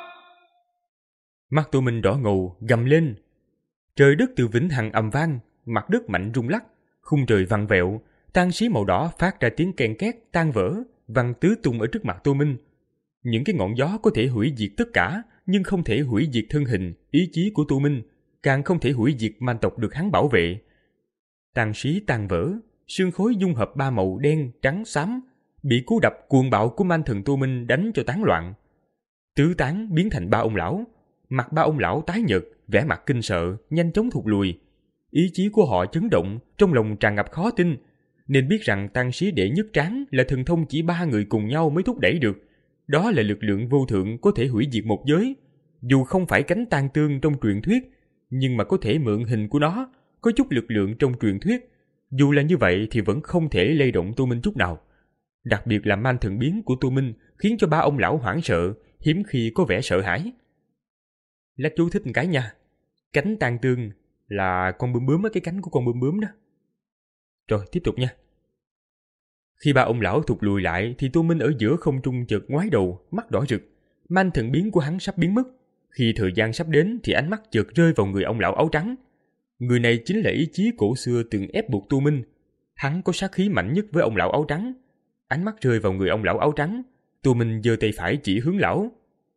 Mắt Tô Minh đỏ ngầu, gầm lên. Trời đất từ vĩnh hằng ầm vang, mặt đất mạnh rung lắc, khung trời vặn vẹo, tang sĩ màu đỏ phát ra tiếng ken két tan vỡ, văng tứ tung ở trước mặt Tô Minh. Những cái ngọn gió có thể hủy diệt tất cả, nhưng không thể hủy diệt thân hình, ý chí của Tô Minh, càng không thể hủy diệt man tộc được hắn bảo vệ. Tang sĩ tan vỡ, xương khối dung hợp ba màu đen, trắng, xám, bị cú đập cuồng bạo của man thần Tô Minh đánh cho tán loạn. Tứ tán biến thành ba ông lão. Mặt ba ông lão tái nhợt, vẻ mặt kinh sợ, nhanh chóng thụt lùi. Ý chí của họ chấn động, trong lòng tràn ngập khó tin, nên biết rằng Tang Sĩ Đệ Nhất Tráng là thần thông chỉ ba người cùng nhau mới thúc đẩy được. Đó là lực lượng vô thượng có thể hủy diệt một giới. Dù không phải cánh tang tương trong truyền thuyết, nhưng mà có thể mượn hình của nó, có chút lực lượng trong truyền thuyết. Dù là như vậy thì vẫn không thể lay động Tô Minh chút nào. Đặc biệt là man thần biến của Tô Minh khiến cho ba ông lão hoảng sợ, hiếm khi có vẻ sợ hãi. Lát chú thích một cái nha. Cánh tang tương là con bướm bướm á, cái cánh của con bướm bướm đó. Rồi tiếp tục nha. Khi ba ông lão thụt lùi lại thì Tô Minh ở giữa không trung chợt ngoái đầu, mắt đỏ rực. Man thần biến của hắn sắp biến mất. Khi thời gian sắp đến thì ánh mắt chợt rơi vào người ông lão áo trắng. Người này chính là ý chí cổ xưa từng ép buộc Tô Minh. Hắn có sát khí mạnh nhất với ông lão áo trắng. Ánh mắt rơi vào người ông lão áo trắng. Tô Minh giơ tay phải chỉ hướng lão.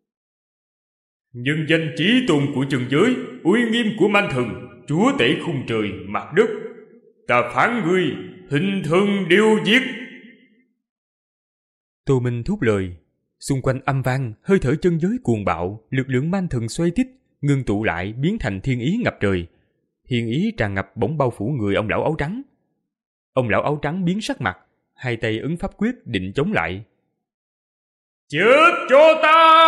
Nhân danh chí tôn của trần giới, uy nghiêm của man thần, chúa tể khung trời mặt đất, ta phán ngươi hình thần điều diệt. Tô Minh thốt lời. Xung quanh âm vang, hơi thở chân giới cuồng bạo, lực lượng man thần xoay tít, ngưng tụ lại biến thành thiên ý ngập trời. Thiên ý tràn ngập bỗng bao phủ người ông lão áo trắng. Ông lão áo trắng biến sắc mặt, hai tay ấn pháp quyết định chống lại. Chết cho ta!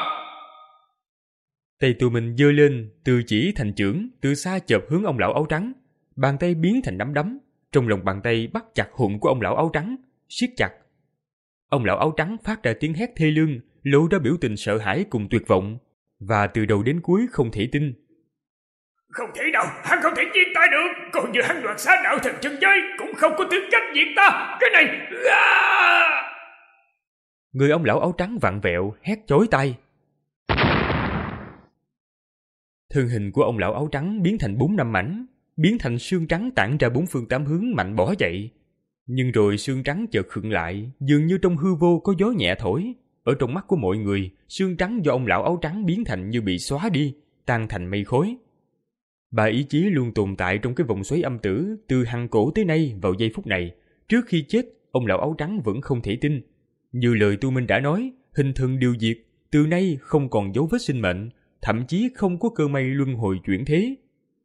Tay Tô Minh giơ lên, từ chỉ thành chưởng, từ xa chộp hướng ông lão áo trắng. Bàn tay biến thành nắm đấm, trong lòng bàn tay bắt chặt hụng của ông lão áo trắng, siết chặt. Ông lão áo trắng phát ra tiếng hét thê lương, lộ ra biểu tình sợ hãi cùng tuyệt vọng, và từ đầu đến cuối không thể tin. Không thể nào, hắn không thể giết ta được, còn như hắn đoạt xá đạo thần chân giới cũng không có tư cách giết ta, cái này... À! Người ông lão áo trắng vặn vẹo, hét chói tai. Thân hình của ông lão áo trắng biến thành bốn năm mảnh, biến thành xương trắng tản ra bốn phương tám hướng mạnh bỏ chạy. Nhưng rồi xương trắng chợt khựng lại, dường như trong hư vô có gió nhẹ thổi. Ở trong mắt của mọi người, xương trắng do ông lão áo trắng biến thành như bị xóa đi, tan thành mây khói. Ba ý chí luôn tồn tại trong cái vòng xoáy âm tử từ hằng cổ tới nay. Vào giây phút này, trước khi chết, ông lão áo trắng vẫn không thể tin. Như lời Tô Minh đã nói, hình thần điều diệt, từ nay không còn dấu vết sinh mệnh, thậm chí không có cơ may luân hồi chuyển thế.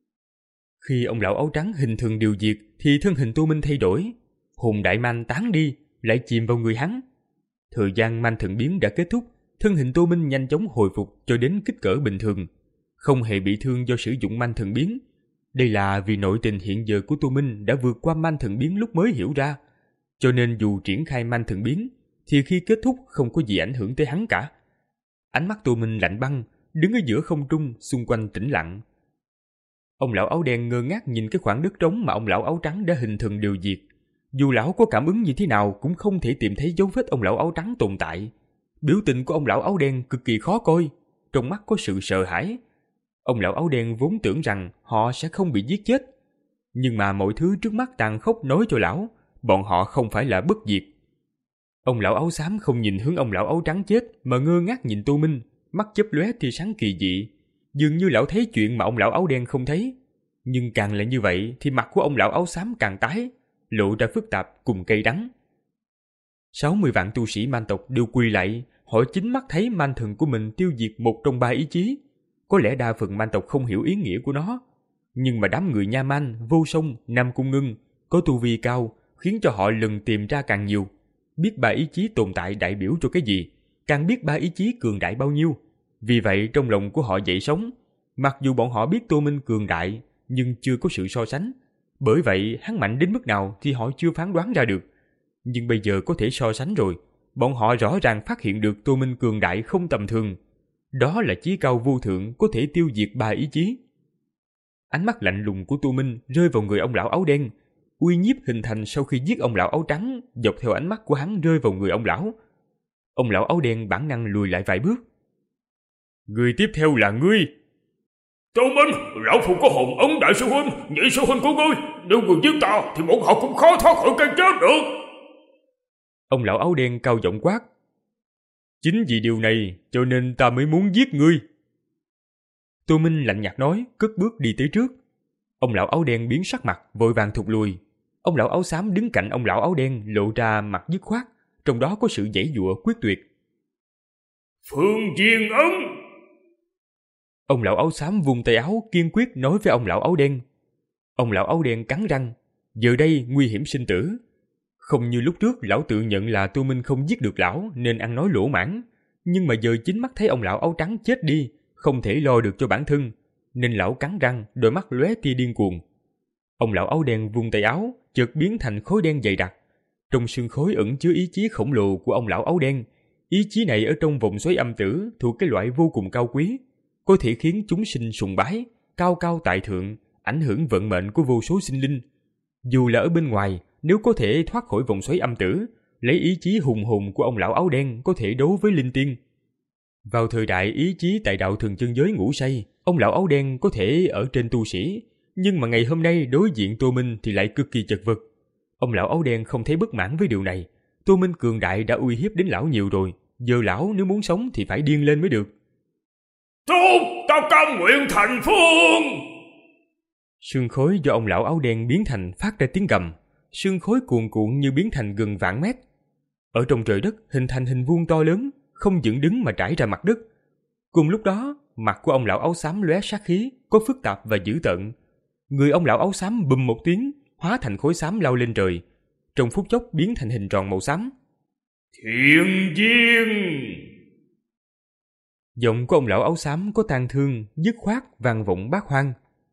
Khi ông lão áo trắng hình thần điều diệt thì thân hình Tô Minh thay đổi, hồn đại man tán đi, lại chìm vào người hắn. Thời gian man thần biến đã kết thúc, thân hình Tô Minh nhanh chóng hồi phục cho đến kích cỡ bình thường, không hề bị thương do sử dụng man thần biến. Đây là vì nội tình hiện giờ của Tô Minh đã vượt qua man thần biến lúc mới hiểu ra, cho nên dù triển khai man thần biến thì khi kết thúc không có gì ảnh hưởng tới hắn cả. Ánh mắt Tô Minh lạnh băng, đứng ở giữa không trung, xung quanh tĩnh lặng. Ông lão áo đen ngơ ngác nhìn cái khoảng đất trống mà ông lão áo trắng đã hình thần điều diệt. Dù lão có cảm ứng như thế nào cũng không thể tìm thấy dấu vết ông lão áo trắng tồn tại. Biểu tình của ông lão áo đen cực kỳ khó coi, trong mắt có sự sợ hãi. Ông lão áo đen vốn tưởng rằng họ sẽ không bị giết chết, nhưng mà mọi thứ trước mắt tàn khốc nói cho lão, bọn họ không phải là bất diệt. Ông lão áo xám không nhìn hướng ông lão áo trắng chết mà ngơ ngác nhìn Tô Minh, mắt chớp lóe tia sáng kỳ dị, dường như lão thấy chuyện mà ông lão áo đen không thấy. Nhưng càng là như vậy thì mặt của ông lão áo xám càng tái, lộ ra phức tạp cùng cay đắng. sáu mươi vạn tu sĩ man tộc đều quỳ lại, họ chính mắt thấy man thần của mình tiêu diệt một trong ba ý chí. Có lẽ đa phần man tộc không hiểu ý nghĩa của nó, nhưng mà đám người Nha Man, Vô Song, Nam Cung Ngưng có tu vi cao, khiến cho họ lần tìm ra càng nhiều. Biết ba ý chí tồn tại đại biểu cho cái gì, càng biết ba ý chí cường đại bao nhiêu. Vì vậy trong lòng của họ dậy sóng. Mặc dù bọn họ biết Tô Minh cường đại, nhưng chưa có sự so sánh. Bởi vậy hắn mạnh đến mức nào thì họ chưa phán đoán ra được. Nhưng bây giờ có thể so sánh rồi. Bọn họ rõ ràng phát hiện được Tô Minh cường đại không tầm thường. Đó là chí cao vô thượng có thể tiêu diệt ba ý chí. Ánh mắt lạnh lùng của Tô Minh rơi vào người ông lão áo đen. Uy nhiếp hình thành sau khi giết ông lão áo trắng dọc theo ánh mắt của hắn rơi vào người ông lão. Ông lão áo đen bản năng lùi lại vài bước. Người tiếp theo là ngươi. Tô Minh, lão phu có hồn ấn đại sư huynh, nhị sư huynh của ngươi. Nếu người giết ta thì bọn họ cũng khó thoát khỏi cái chết được. Ông lão áo đen cao giọng quát. Chính vì điều này cho nên ta mới muốn giết ngươi. Tô Minh lạnh nhạt nói, cất bước đi tới trước. Ông lão áo đen biến sắc mặt, vội vàng thụt lùi. Ông lão áo xám đứng cạnh ông lão áo đen lộ ra mặt dứt khoát, trong đó có sự giãy giụa quyết tuyệt. Phương Viên Ấn. Ông lão áo xám vung tay áo kiên quyết nói với ông lão áo đen. Ông lão áo đen cắn răng, giờ đây nguy hiểm sinh tử. Không như lúc trước lão tự nhận là Tô Minh không giết được lão nên ăn nói lỗ mãng, nhưng mà giờ chính mắt thấy ông lão áo trắng chết đi, không thể lo được cho bản thân, nên lão cắn răng, đôi mắt lóe tia điên cuồng. Ông lão áo đen vung tay áo, chợt biến thành khối đen dày đặc. Trong xương khối ẩn chứa ý chí khổng lồ của ông lão áo đen. Ý chí này ở trong vòng xoáy âm tử thuộc cái loại vô cùng cao quý, có thể khiến chúng sinh sùng bái, cao cao tại thượng, ảnh hưởng vận mệnh của vô số sinh linh. Dù là ở bên ngoài, nếu có thể thoát khỏi vòng xoáy âm tử, lấy ý chí hùng hồn của ông lão áo đen có thể đấu với linh tiên. Vào thời đại ý chí tại đạo thường chân giới ngủ say, ông lão áo đen có thể ở trên tu sĩ, nhưng mà ngày hôm nay đối diện Tô Minh thì lại cực kỳ chật vật. Ông lão áo đen không thấy bất mãn với điều này. Tô Minh cường đại đã uy hiếp đến lão nhiều rồi, giờ lão nếu muốn sống thì phải điên lên mới được. Tốt, ta cam nguyện thành phương. Sương khối do ông lão áo đen biến thành phát ra tiếng gầm. Sương khối cuồn cuộn như biến thành gần vạn mét. Ở trong trời đất hình thành hình vuông to lớn, không dựng đứng mà trải ra mặt đất. Cùng lúc đó, mặt của ông lão áo xám lóe sát khí, có phức tạp và dữ tợn. Người ông lão áo xám bùm một tiếng, hóa thành khối xám lao lên trời, trong phút chốc biến thành hình tròn màu xám. Thiên Viên. Giọng của ông lão áo xám có tang thương, dứt khoát vang vọng bát hoang.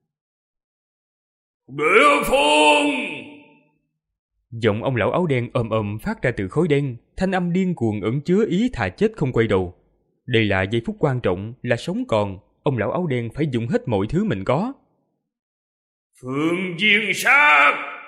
Địa phương. Giọng ông lão áo đen ầm ầm phát ra từ khối đen, thanh âm điên cuồng ẩn chứa ý thà chết không quay đầu. Đây là giây phút quan trọng, là sống còn, ông lão áo đen phải dùng hết mọi thứ mình có. Phương Viên sát.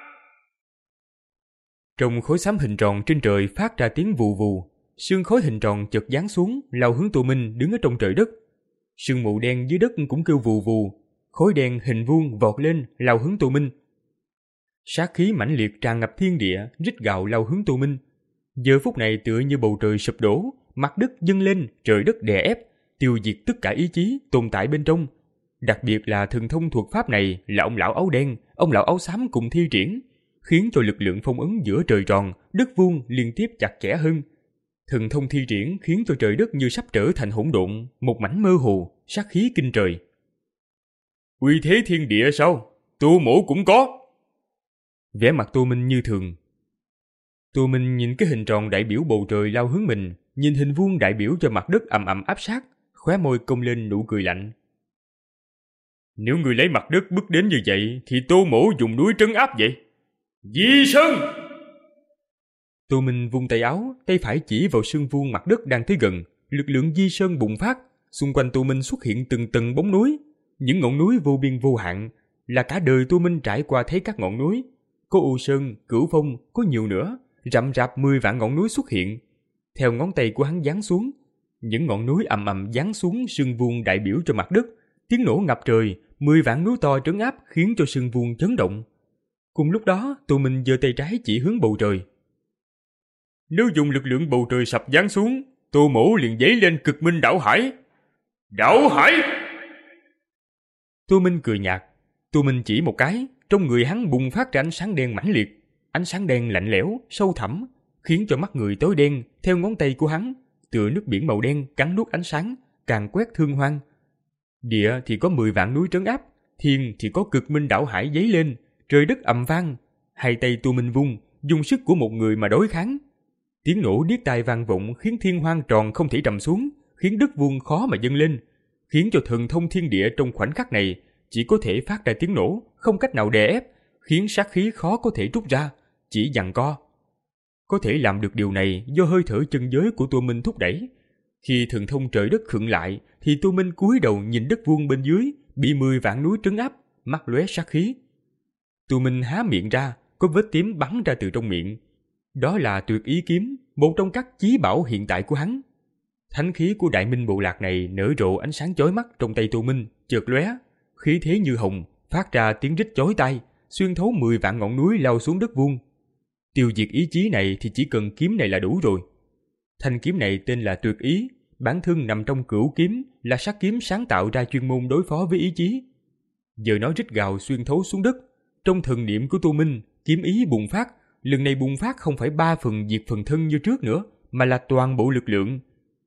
Trong khối xám hình tròn trên trời phát ra tiếng vù vù, sương khối hình tròn chợt giáng xuống, lao hướng Tô Minh đứng ở trong trời đất. Sương mù đen dưới đất cũng kêu vù vù, khối đen hình vuông vọt lên lao hướng Tô Minh. Sát khí mãnh liệt tràn ngập thiên địa, rít gào lao hướng Tô Minh. Giờ phút này tựa như bầu trời sụp đổ, mặt đất dâng lên, trời đất đè ép, tiêu diệt tất cả ý chí tồn tại bên trong. Đặc biệt là thần thông thuật pháp này là ông lão áo đen, ông lão áo xám cùng thi triển, khiến cho lực lượng phong ấn giữa trời tròn, đất vuông liên tiếp chặt chẽ hơn. Thần thông thi triển khiến cho trời đất như sắp trở thành hỗn độn, một mảnh mơ hồ, sát khí kinh trời. Uy thế thiên địa sao? Tu mổ cũng có. Vẻ mặt Tô Minh như thường. Tô Minh nhìn cái hình tròn đại biểu bầu trời lao hướng mình, nhìn hình vuông đại biểu cho mặt đất ầm ầm áp sát, khóe môi cong lên nụ cười lạnh. Nếu người lấy mặt đất bước đến như vậy, thì Tô mổ dùng núi trấn áp vậy. Di Sơn! Tô Minh vung tay áo, tay phải chỉ vào sương vuông mặt đất đang tới gần, lực lượng di sơn bùng phát, xung quanh Tô Minh xuất hiện từng tầng bóng núi, những ngọn núi vô biên vô hạn, là cả đời Tô Minh trải qua thấy các ngọn núi, có U Sơn, Cửu Phong, có nhiều nữa, rậm rạp mười vạn ngọn núi xuất hiện. Theo ngón tay của hắn giáng xuống, những ngọn núi ầm ầm giáng xuống sương vuông đại biểu cho mặt đất, tiếng nổ ngập trời, mười vạn núi to trấn áp khiến cho sương vuông chấn động. Cùng lúc đó, Tô Minh giơ tay trái chỉ hướng bầu trời. Nếu dùng lực lượng bầu trời sập giáng xuống, Tô mổ liền dấy lên cực minh đảo hải. Đảo hải! Tô Minh cười nhạt. Tô Minh chỉ một cái, trong người hắn bùng phát ra ánh sáng đen mãnh liệt. Ánh sáng đen lạnh lẽo, sâu thẳm, khiến cho mắt người tối đen theo ngón tay của hắn, tựa nước biển màu đen cắn nuốt ánh sáng, càng quét thương hoang. Địa thì có mười vạn núi trấn áp, thiên thì có cực minh đảo hải dấy lên, trời đất ầm vang. Hai tay Tô Minh vung, dùng sức của một người mà đối kháng. Tiếng nổ điếc tai vang vọng khiến thiên hoang tròn không thể trầm xuống, khiến đất vuông khó mà dâng lên, khiến cho thần thông thiên địa trong khoảnh khắc này chỉ có thể phát ra tiếng nổ, không cách nào đè ép, khiến sát khí khó có thể rút ra, chỉ giằng co. Có thể làm được điều này do hơi thở chân giới của Tô Minh thúc đẩy. Khi thần thông trời đất khựng lại, thì Tô Minh cúi đầu nhìn đất vuông bên dưới, bị mười vạn núi trấn áp, mắt lóe sát khí. Tô Minh há miệng ra, có vết tím bắn ra từ trong miệng. Đó là tuyệt ý kiếm, một trong các chí bảo hiện tại của hắn. Thánh khí của Đại Minh bộ lạc này nở rộ ánh sáng chói mắt trong tay Tô Minh, chợt lóe, khí thế như hồng, phát ra tiếng rít chói tai, xuyên thấu mười vạn ngọn núi lao xuống đất vuông. Tiêu diệt ý chí này thì chỉ cần kiếm này là đủ rồi. Thanh kiếm này tên là tuyệt ý, bản thân nằm trong cửu kiếm, là sát kiếm sáng tạo ra chuyên môn đối phó với ý chí. Giờ nó rít gào xuyên thấu xuống đất, trong thần niệm của Tô Minh, kiếm ý bùng phát. Lần này bùng phát không phải ba phần diệt phần thân như trước nữa, mà là toàn bộ lực lượng.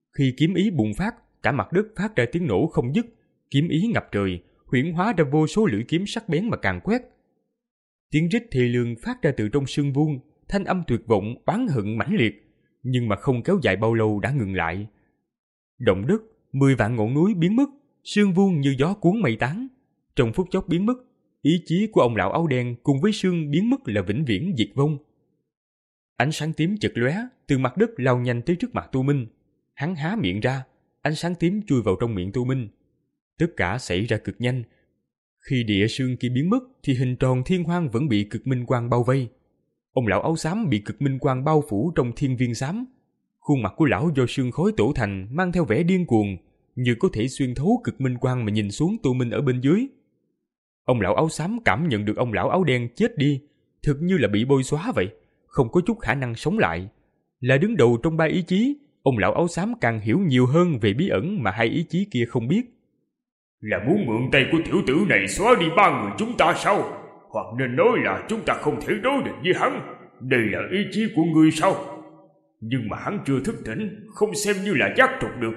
Khi kiếm ý bùng phát, cả mặt đất phát ra tiếng nổ không dứt, kiếm ý ngập trời, huyễn hóa ra vô số lưỡi kiếm sắc bén mà càn quét. Tiếng rít thê lương phát ra từ trong sương vuông, thanh âm tuyệt vọng oán hận mãnh liệt, nhưng mà không kéo dài bao lâu đã ngừng lại. Động đất, mười vạn ngọn núi biến mất, sương vuông như gió cuốn mây tán, trong phút chốc biến mất. Ý chí của ông lão áo đen cùng với sương biến mất là vĩnh viễn diệt vong. Ánh sáng tím chợt lóe, từ mặt đất lao nhanh tới trước mặt Tô Minh. Hắn há miệng ra, ánh sáng tím chui vào trong miệng Tô Minh. Tất cả xảy ra cực nhanh. Khi địa sương kia biến mất thì hình tròn thiên hoang vẫn bị cực minh quang bao vây. Ông lão áo xám bị cực minh quang bao phủ trong thiên viên xám. Khuôn mặt của lão do sương khói tổ thành mang theo vẻ điên cuồng, như có thể xuyên thấu cực minh quang mà nhìn xuống Tô Minh ở bên dưới. Ông lão áo xám cảm nhận được ông lão áo đen chết đi, thực như là bị bôi xóa vậy, không có chút khả năng sống lại. Là đứng đầu trong ba ý chí, ông lão áo xám càng hiểu nhiều hơn về bí ẩn mà hai ý chí kia không biết. Là muốn mượn tay của tiểu tử này xóa đi ba người chúng ta sao? Hoặc nên nói là chúng ta không thể đối địch với hắn. Đây là ý chí của ngươi sao? Nhưng mà hắn chưa thức tỉnh, không xem như là giác trục được.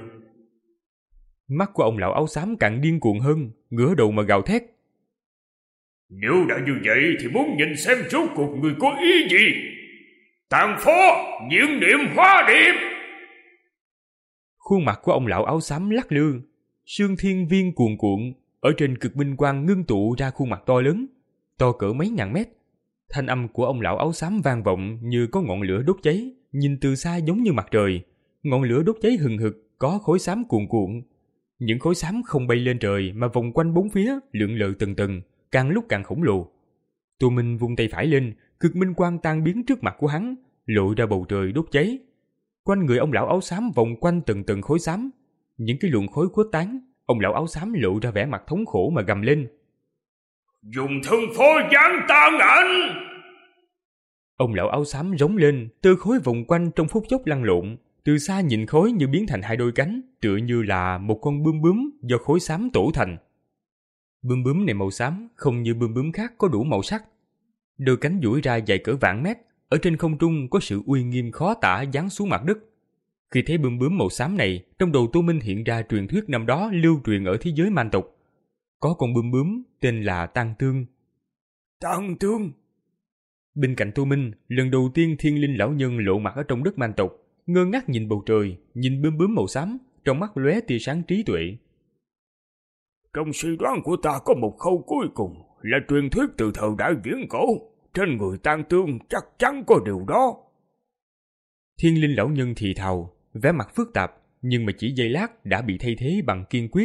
Mắt của ông lão áo xám càng điên cuồng hơn, ngửa đầu mà gào thét. Nếu đã như vậy thì muốn nhìn xem rốt cuộc người có ý gì? Tàn phó, nhiễm niệm hóa điểm. Khuôn mặt của ông lão áo xám lắc lư, sương thiên viên cuồn cuộn, ở trên cực minh quang ngưng tụ ra khuôn mặt to lớn, to cỡ mấy ngàn mét. Thanh âm của ông lão áo xám vang vọng như có ngọn lửa đốt cháy, nhìn từ xa giống như mặt trời. Ngọn lửa đốt cháy hừng hực, có khói xám cuồn cuộn. Những khói xám không bay lên trời mà vòng quanh bốn phía, lượn lờ từng tầng, càng lúc càng khổng lồ. Tô Minh vung tay phải lên, cực minh quang tan biến trước mặt của hắn, lộ ra bầu trời đốt cháy. Quanh người ông lão áo xám vòng quanh từng tầng khói xám. Những cái luồng khói khuếch tán, ông lão áo xám lộ ra vẻ mặt thống khổ mà gầm lên. Dùng thân phó giáng tàn ảnh! Ông lão áo xám rống lên, tơ khói vòng quanh trong phút chốc lăn lộn. Từ xa nhìn khói như biến thành hai đôi cánh, tựa như là một con bướm bướm do khói xám tổ thành. Bướm bướm này màu xám, không như bướm bướm khác có đủ màu sắc. Đôi cánh duỗi ra dài cỡ vạn mét, ở trên không trung có sự uy nghiêm khó tả giáng xuống mặt đất. Khi thấy bướm bướm màu xám này, trong đầu Tô Minh hiện ra truyền thuyết năm đó lưu truyền ở thế giới man tộc. Có con bướm bướm tên là Tang Tương. Tang Tương? Bên cạnh Tô Minh, lần đầu tiên thiên linh lão nhân lộ mặt ở trong đất man tộc, ngơ ngác nhìn bầu trời, nhìn bướm bướm màu xám, trong mắt lóe tia sáng trí tuệ. Trong suy đoán của ta có một khâu cuối cùng, là truyền thuyết từ thời đại viễn cổ. Trên người Tang Tương chắc chắn có điều đó. Thiên linh lão nhân thì thào, vẻ mặt phức tạp, nhưng mà chỉ giây lát đã bị thay thế bằng kiên quyết.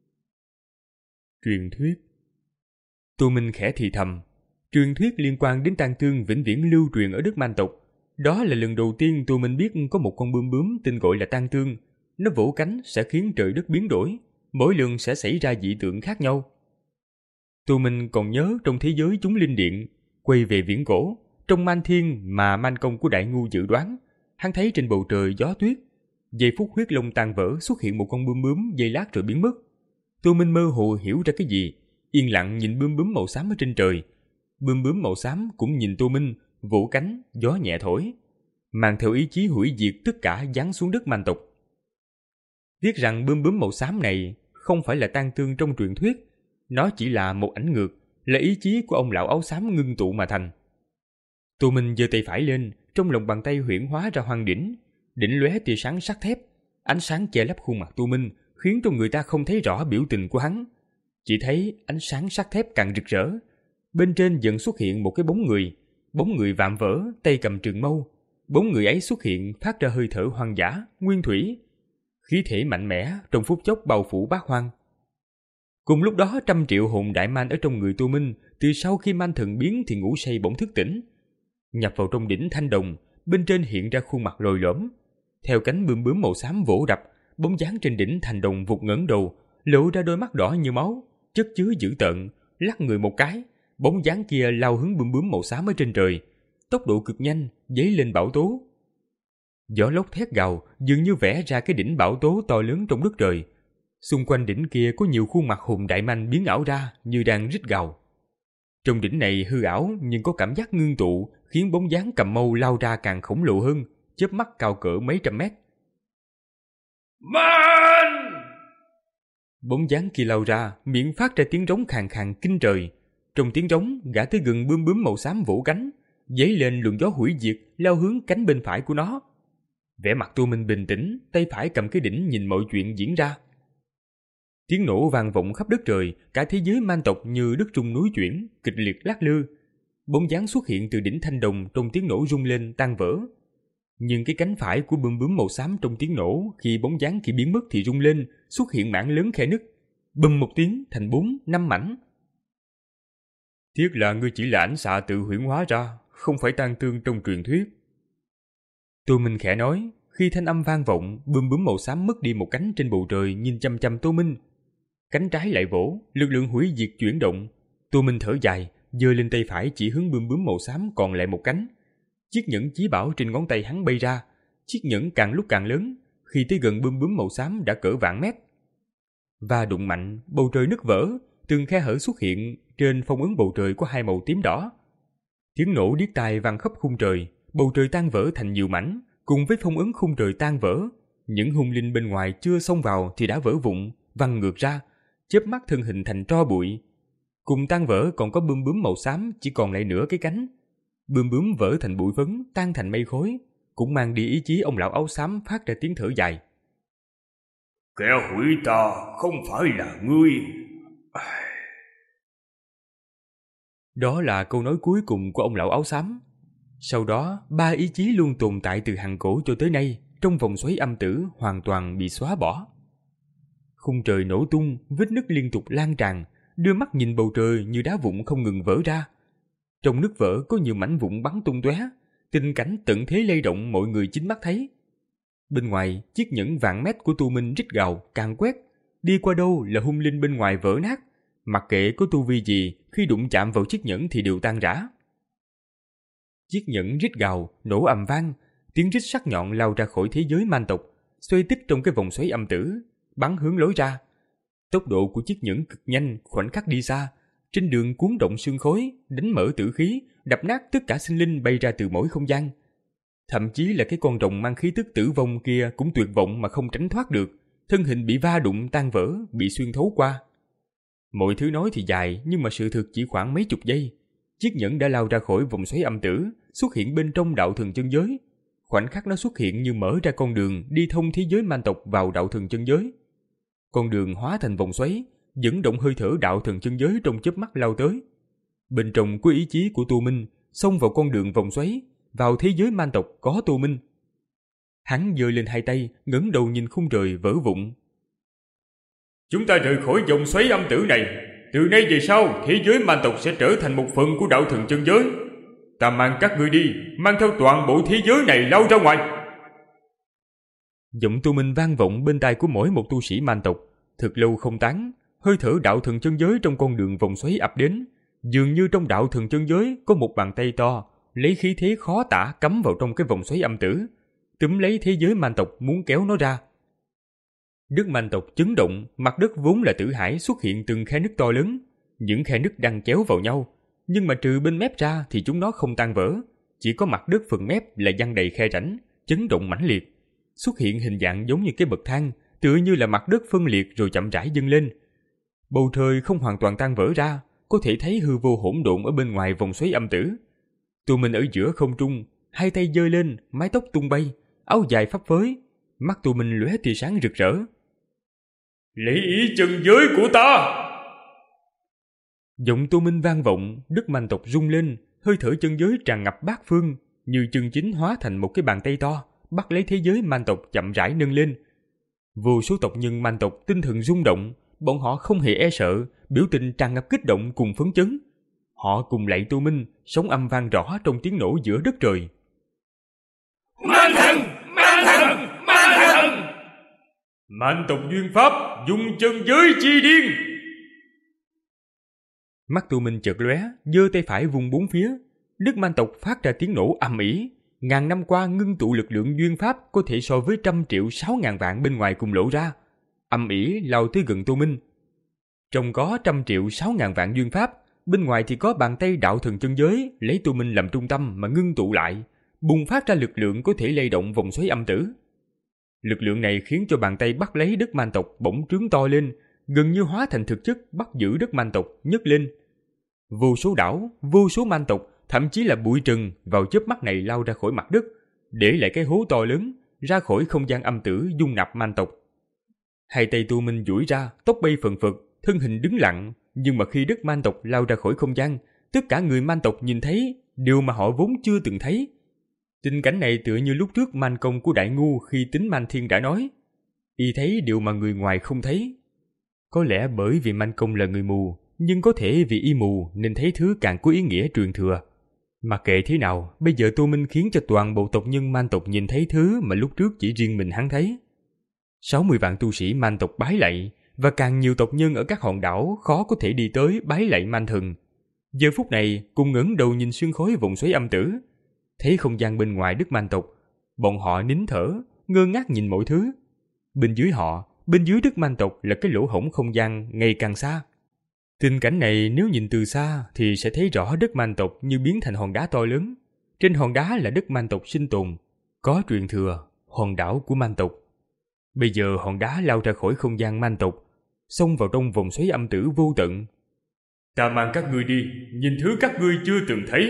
Truyền thuyết. Tô Minh khẽ thì thầm, truyền thuyết liên quan đến Tang Tương vĩnh viễn lưu truyền ở đất man tộc. Đó là lần đầu tiên Tô Minh biết có một con bướm bướm tên gọi là Tang Tương. Nó vỗ cánh sẽ khiến trời đất biến đổi, mỗi lần sẽ xảy ra dị tượng khác nhau. Tô Minh còn nhớ trong thế giới chúng linh điện, quay về viễn cổ, trong man thiên mà man công của Đại Ngu dự đoán, hắn thấy trên bầu trời gió tuyết, giây phút huyết long tan vỡ xuất hiện một con bướm bướm giây lát rồi biến mất. Tô Minh mơ hồ hiểu ra cái gì, yên lặng nhìn bướm bướm màu xám ở trên trời. Bướm bướm màu xám cũng nhìn Tô Minh, vỗ cánh, gió nhẹ thổi, mang theo ý chí hủy diệt tất cả giáng xuống đất man tộc. Tiếc rằng bướm bướm màu xám này không phải là Tang Tương trong truyền thuyết, nó chỉ là một ảnh ngược, là ý chí của ông lão áo xám ngưng tụ mà thành. Tô Minh giơ tay phải lên, trong lòng bàn tay huyễn hóa ra hoang đỉnh, đỉnh lóe tia sáng sắt thép, ánh sáng che lấp khuôn mặt Tô Minh, khiến cho người ta không thấy rõ biểu tình của hắn, chỉ thấy ánh sáng sắt thép càng rực rỡ. Bên trên dần xuất hiện một cái bóng người, bóng người vạm vỡ, tay cầm trường mâu. Bóng người ấy xuất hiện phát ra hơi thở hoang dã, nguyên thủy, khí thể mạnh mẽ trong phút chốc bao phủ bát hoang. Cùng lúc đó trăm triệu hồn đại man ở trong người Tô Minh từ sau khi man thần biến thì ngủ say bỗng thức tỉnh, nhập vào trong đỉnh thanh đồng. Bên trên hiện ra khuôn mặt lồi lõm, theo cánh bướm bướm màu xám vỗ đập, bóng dáng trên đỉnh thanh đồng vụt ngẩng đầu, lộ ra đôi mắt đỏ như máu, chất chứa dữ tợn, lắc người một cái, bóng dáng kia lao hướng bướm bướm màu xám ở trên trời, tốc độ cực nhanh, dấy lên bão tố. Gió lốc thét gào, dường như vẽ ra cái đỉnh bão tố to lớn trong đất trời. Xung quanh đỉnh kia có nhiều khuôn mặt hùng đại manh biến ảo ra như đang rít gào. Trong đỉnh này hư ảo nhưng có cảm giác ngưng tụ, khiến bóng dáng cầm mâu lao ra càng khổng lồ hơn, chớp mắt cao cỡ mấy trăm mét. Man! Bóng dáng kia lao ra, miệng phát ra tiếng rống khàn khàn kinh trời. Trong tiếng rống, gã tới gần bướm bướm màu xám vỗ cánh, dấy lên luồng gió hủy diệt lao hướng cánh bên phải của nó. Vẻ mặt Tô Minh bình tĩnh, tay phải cầm cái đỉnh nhìn mọi chuyện diễn ra. Tiếng nổ vang vọng khắp đất trời, cả thế giới man tộc như đất rung núi chuyển, kịch liệt lắc lư. Bóng dáng xuất hiện từ đỉnh thanh đồng trong tiếng nổ rung lên tan vỡ. Nhưng cái cánh phải của bướm bướm màu xám trong tiếng nổ, khi bóng dáng kia biến mất thì rung lên, xuất hiện mảng lớn khe nứt, bùm một tiếng thành bốn, năm mảnh. Tiếc là ngươi chỉ là ảnh xạ tự huyễn hóa ra, không phải tan tương trong truyền thuyết. Tô Minh khẽ nói, khi thanh âm vang vọng, bướm bướm màu xám mất đi một cánh trên bầu trời nhìn chăm chăm Tô Minh. Cánh trái lại vỗ, lực lượng hủy diệt chuyển động. Tô Minh thở dài, giơ lên tay phải chỉ hướng bướm bướm màu xám còn lại một cánh. Chiếc nhẫn chí bảo trên ngón tay hắn bay ra, chiếc nhẫn càng lúc càng lớn, khi tới gần bướm bướm màu xám đã cỡ vạn mét. Và đụng mạnh, bầu trời nứt vỡ, từng khe hở xuất hiện, trên phong ấn bầu trời có hai màu tím đỏ. Tiếng nổ điếc tai vang khắp khung trời, bầu trời tan vỡ thành nhiều mảnh, cùng với phong ấn khung trời tan vỡ. Những hung linh bên ngoài chưa xông vào thì đã vỡ vụn, văng ngược ra, chớp mắt thân hình thành tro bụi. Cùng tan vỡ còn có bướm bướm màu xám chỉ còn lại nửa cái cánh. Bướm bướm vỡ thành bụi phấn, tan thành mây khói, cũng mang đi ý chí ông lão áo xám phát ra tiếng thở dài. Kẻ hủy ta không phải là ngươi. Đó là câu nói cuối cùng của ông lão áo xám. Sau đó, ba ý chí luôn tồn tại từ hằng cổ cho tới nay, trong vòng xoáy âm tử hoàn toàn bị xóa bỏ. Khung trời nổ tung, vết nứt liên tục lan tràn, đưa mắt nhìn bầu trời như đá vụn không ngừng vỡ ra. Trong nứt vỡ có nhiều mảnh vụn bắn tung tóe, tình cảnh tận thế lay động mọi người chính mắt thấy. Bên ngoài, chiếc nhẫn vạn mét của Tu Minh rít gào, càng quét, đi qua đâu là hung linh bên ngoài vỡ nát, mặc kệ có tu vi gì, khi đụng chạm vào chiếc nhẫn thì đều tan rã. Chiếc nhẫn rít gào, nổ ầm vang, tiếng rít sắc nhọn lao ra khỏi thế giới man tộc, xoay tích trong cái vòng xoáy âm tử, bắn hướng lối ra. Tốc độ của chiếc nhẫn cực nhanh, khoảnh khắc đi xa, trên đường cuốn động sương khói, đánh mở tử khí, đập nát tất cả sinh linh bay ra từ mỗi không gian. Thậm chí là cái con rồng mang khí tức tử vong kia cũng tuyệt vọng mà không tránh thoát được, thân hình bị va đụng tan vỡ, bị xuyên thấu qua. Mọi thứ nói thì dài, nhưng mà sự thực chỉ khoảng mấy chục giây. Chiếc nhẫn đã lao ra khỏi vòng xoáy âm tử, xuất hiện bên trong đạo thần chân giới. Khoảnh khắc nó xuất hiện như mở ra con đường đi thông thế giới man tộc vào đạo thần chân giới. Con đường hóa thành vòng xoáy, dẫn động hơi thở đạo thần chân giới trong chớp mắt lao tới. Bên trong có ý chí của Tô Minh, xông vào con đường vòng xoáy, vào thế giới man tộc có Tô Minh. Hắn giơ lên hai tay, ngẩng đầu nhìn khung trời vỡ vụn. Chúng ta rời khỏi vòng xoáy âm tử này. Từ nay về sau, thế giới man tộc sẽ trở thành một phần của đạo thần chân giới. Ta mang các ngươi đi, mang theo toàn bộ thế giới này lao ra ngoài. Giọng Tô Minh vang vọng bên tai của mỗi một tu sĩ man tộc, thực lâu không tán. Hơi thở đạo thần chân giới trong con đường vòng xoáy ập đến, dường như trong đạo thần chân giới có một bàn tay to, lấy khí thế khó tả cắm vào trong cái vòng xoáy âm tử, túm lấy thế giới man tộc muốn kéo nó ra. Đất man tộc chấn động, mặt đất vốn là tử hải xuất hiện từng khe nứt to lớn, những khe nứt đang kéo vào nhau, nhưng mà trừ bên mép ra thì chúng nó không tan vỡ, chỉ có mặt đất phần mép là giăng đầy khe rãnh, chấn động mãnh liệt, xuất hiện hình dạng giống như cái bậc thang, tựa như là mặt đất phân liệt rồi chậm rãi dâng lên. Bầu trời không hoàn toàn tan vỡ ra, có thể thấy hư vô hỗn độn ở bên ngoài vòng xoáy âm tử. Tụi mình ở giữa không trung, hai tay giơ lên, mái tóc tung bay, áo dài phấp phới, mắt tụi mình lóe tia sáng rực rỡ. Lấy ý chân giới của ta! Giọng Tô Minh vang vọng, đất man tộc rung lên, hơi thở chân giới tràn ngập bát phương, như chân chính hóa thành một cái bàn tay to, bắt lấy thế giới man tộc chậm rãi nâng lên. Vô số tộc nhân man tộc tinh thần rung động, bọn họ không hề e sợ, biểu tình tràn ngập kích động cùng phấn chấn. Họ cùng lạy Tô Minh, sóng âm vang rõ trong tiếng nổ giữa đất trời. Man thần! Man thần! Man thần! Man tộc duyên pháp, dùng chân giới chi điên! Mắt Tô Minh chợt lóe, giơ tay phải vùng bốn phía, đất man tộc phát ra tiếng nổ ầm ĩ. Ngàn năm qua ngưng tụ lực lượng duyên pháp có thể so với trăm triệu sáu ngàn vạn bên ngoài cùng lộ ra, ầm ĩ lao tới gần Tô Minh. Trong có trăm triệu sáu ngàn vạn duyên pháp, bên ngoài thì có bàn tay đạo thần chân giới lấy Tô Minh làm trung tâm mà ngưng tụ lại, bùng phát ra lực lượng có thể lay động vòng xoáy âm tử. Lực lượng này khiến cho bàn tay bắt lấy đất man tộc bỗng trướng to lên, gần như hóa thành thực chất bắt giữ đất man tộc nhấc lên. Vô số đảo, vô số man tộc, thậm chí là bụi trần vào chớp mắt này lao ra khỏi mặt đất, để lại cái hố to lớn, ra khỏi không gian âm tử dung nạp man tộc. Hai tay Tô Minh duỗi ra, tóc bay phần phật, thân hình đứng lặng, nhưng mà khi đất man tộc lao ra khỏi không gian, tất cả người man tộc nhìn thấy điều mà họ vốn chưa từng thấy. Tình cảnh này tựa như lúc trước man công của Đại Ngu khi Tính Man Thiên đã nói, y thấy điều mà người ngoài không thấy. Có lẽ bởi vì man công là người mù, nhưng có thể vì y mù nên thấy thứ càng có ý nghĩa truyền thừa. Mặc kệ thế nào, bây giờ Tô Minh khiến cho toàn bộ tộc nhân man tộc nhìn thấy thứ mà lúc trước chỉ riêng mình hắn thấy. sáu mươi vạn tu sĩ man tộc bái lạy, và càng nhiều tộc nhân ở các hòn đảo khó có thể đi tới bái lạy man thần. Giờ phút này cùng ngẩng đầu nhìn xương khói vòng xoáy âm tử, thấy không gian bên ngoài đất man tộc, bọn họ nín thở, ngơ ngác nhìn mọi thứ. Bên dưới họ, bên dưới đất man tộc là cái lỗ hổng không gian ngày càng xa. Tình cảnh này nếu nhìn từ xa thì sẽ thấy rõ đất man tộc như biến thành hòn đá to lớn. Trên hòn đá là đất man tộc sinh tồn, có truyền thừa, hòn đảo của man tộc. Bây giờ hòn đá lao ra khỏi không gian man tộc, xông vào trong vòng xoáy âm tử vô tận. Ta mang các ngươi đi, nhìn thứ các ngươi chưa từng thấy.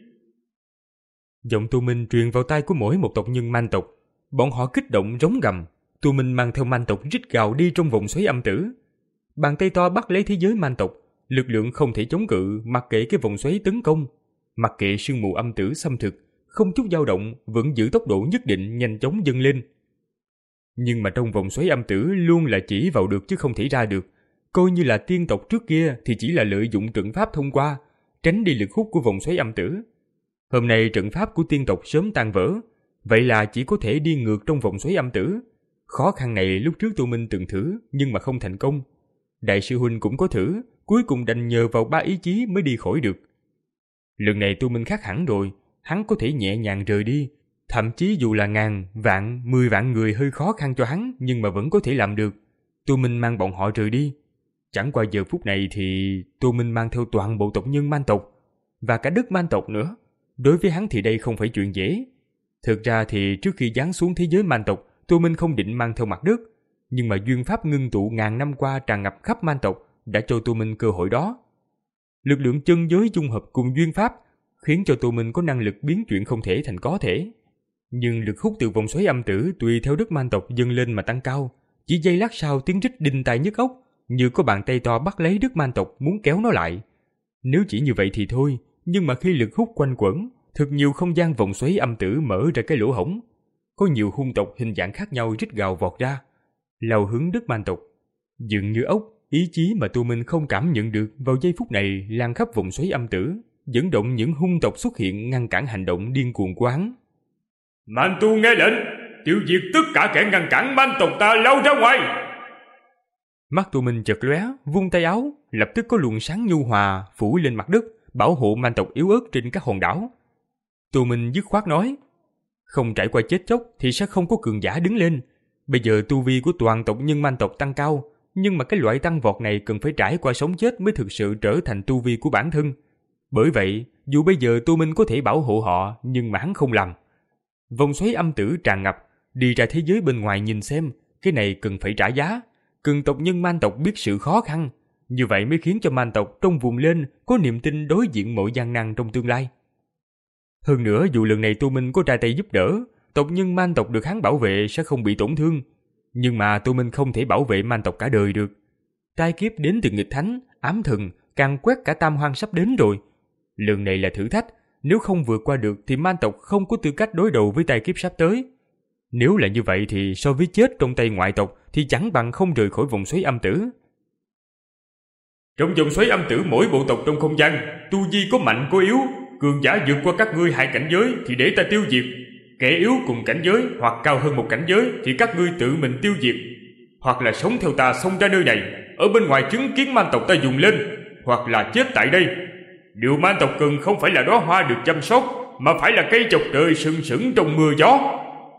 Giọng Tô Minh truyền vào tai của mỗi một tộc nhân man tộc. Bọn họ kích động rống gầm. Tô Minh mang theo man tộc rít gào đi trong vòng xoáy âm tử. Bàn tay to bắt lấy thế giới man tộc, lực lượng không thể chống cự, mặc kệ cái vòng xoáy tấn công, mặc kệ sương mù âm tử xâm thực, không chút dao động, vẫn giữ tốc độ nhất định nhanh chóng dâng lên. Nhưng mà trong vòng xoáy âm tử luôn là chỉ vào được chứ không thể ra được. Coi như là tiên tộc trước kia thì chỉ là lợi dụng trận pháp thông qua, tránh đi lực hút của vòng xoáy âm tử. Hôm nay trận pháp của tiên tộc sớm tan vỡ, vậy là chỉ có thể đi ngược trong vòng xoáy âm tử. Khó khăn này lúc trước Tô Minh từng thử nhưng mà không thành công. Đại sư huynh cũng có thử, cuối cùng đành nhờ vào ba ý chí mới đi khỏi được. Lần này Tô Minh khác hẳn rồi, hắn có thể nhẹ nhàng rời đi. Thậm chí dù là ngàn, vạn, mười vạn người hơi khó khăn cho hắn nhưng mà vẫn có thể làm được. Tô Minh mang bọn họ rời đi. Chẳng qua giờ phút này thì Tô Minh mang theo toàn bộ tộc nhân man tộc và cả đất man tộc nữa. Đối với hắn thì đây không phải chuyện dễ. Thực ra thì trước khi giáng xuống thế giới man tộc, Tô Minh không định mang theo mặt đất. Nhưng mà duyên pháp ngưng tụ ngàn năm qua tràn ngập khắp man tộc đã cho Tô Minh cơ hội đó. Lực lượng chân giới dung hợp cùng duyên pháp khiến cho Tô Minh có năng lực biến chuyện không thể thành có thể. Nhưng lực hút từ vòng xoáy âm tử tùy theo đất man tộc dâng lên mà tăng cao. Chỉ giây lát sau tiếng rít đinh tai nhức óc, như có bàn tay to bắt lấy đất man tộc muốn kéo nó lại. Nếu chỉ như vậy thì thôi, nhưng mà khi lực hút quanh quẩn, thật nhiều không gian vòng xoáy âm tử mở ra cái lỗ hổng. Có nhiều hung tộc hình dạng khác nhau rít gào vọt ra, lao hướng đất man tộc. Dựng như ốc, ý chí mà Tô Minh không cảm nhận được vào giây phút này lan khắp vòng xoáy âm tử, dẫn động những hung tộc xuất hiện ngăn cản hành động điên cuồng của hắn. Man tu nghe lệnh, tiêu diệt tất cả kẻ ngăn cản man tộc ta lao ra ngoài. Mắt Tô Minh chợt lóe, vung tay áo, lập tức có luồng sáng nhu hòa phủ lên mặt đất, bảo hộ man tộc yếu ớt trên các hòn đảo. Tô Minh dứt khoát nói, không trải qua chết chóc thì sẽ không có cường giả đứng lên. Bây giờ tu vi của toàn tộc nhân man tộc tăng cao, nhưng mà cái loại tăng vọt này cần phải trải qua sống chết mới thực sự trở thành tu vi của bản thân. Bởi vậy, dù bây giờ Tô Minh có thể bảo hộ họ, nhưng mà hắn không làm. Vòng xoáy âm tử tràn ngập, đi ra thế giới bên ngoài nhìn xem, cái này cần phải trả giá. Cần tộc nhân man tộc biết sự khó khăn, như vậy mới khiến cho man tộc trong vùng lên có niềm tin đối diện mọi gian nan trong tương lai. Hơn nữa, dù lần này Tô Minh có ra tay giúp đỡ, tộc nhân man tộc được hắn bảo vệ sẽ không bị tổn thương. Nhưng mà Tô Minh không thể bảo vệ man tộc cả đời được. Tai kiếp đến từ nghịch thánh, ám thần, càng quét cả tam hoang sắp đến rồi. Lần này là thử thách, nếu không vượt qua được thì man tộc không có tư cách đối đầu với tai kiếp sắp tới. Nếu là như vậy thì so với chết trong tay ngoại tộc thì chẳng bằng không rời khỏi vòng xoáy âm tử. Trong vòng xoáy âm tử mỗi bộ tộc trong không gian, tu vi có mạnh có yếu, cường giả vượt qua các ngươi hai cảnh giới thì để ta tiêu diệt. Kẻ yếu cùng cảnh giới hoặc cao hơn một cảnh giới thì các ngươi tự mình tiêu diệt. Hoặc là sống theo ta xông ra nơi này, ở bên ngoài chứng kiến man tộc ta dùng lên, hoặc là chết tại đây. Điều man tộc cần không phải là đóa hoa được chăm sóc, mà phải là cây chọc trời sừng sững trong mưa gió.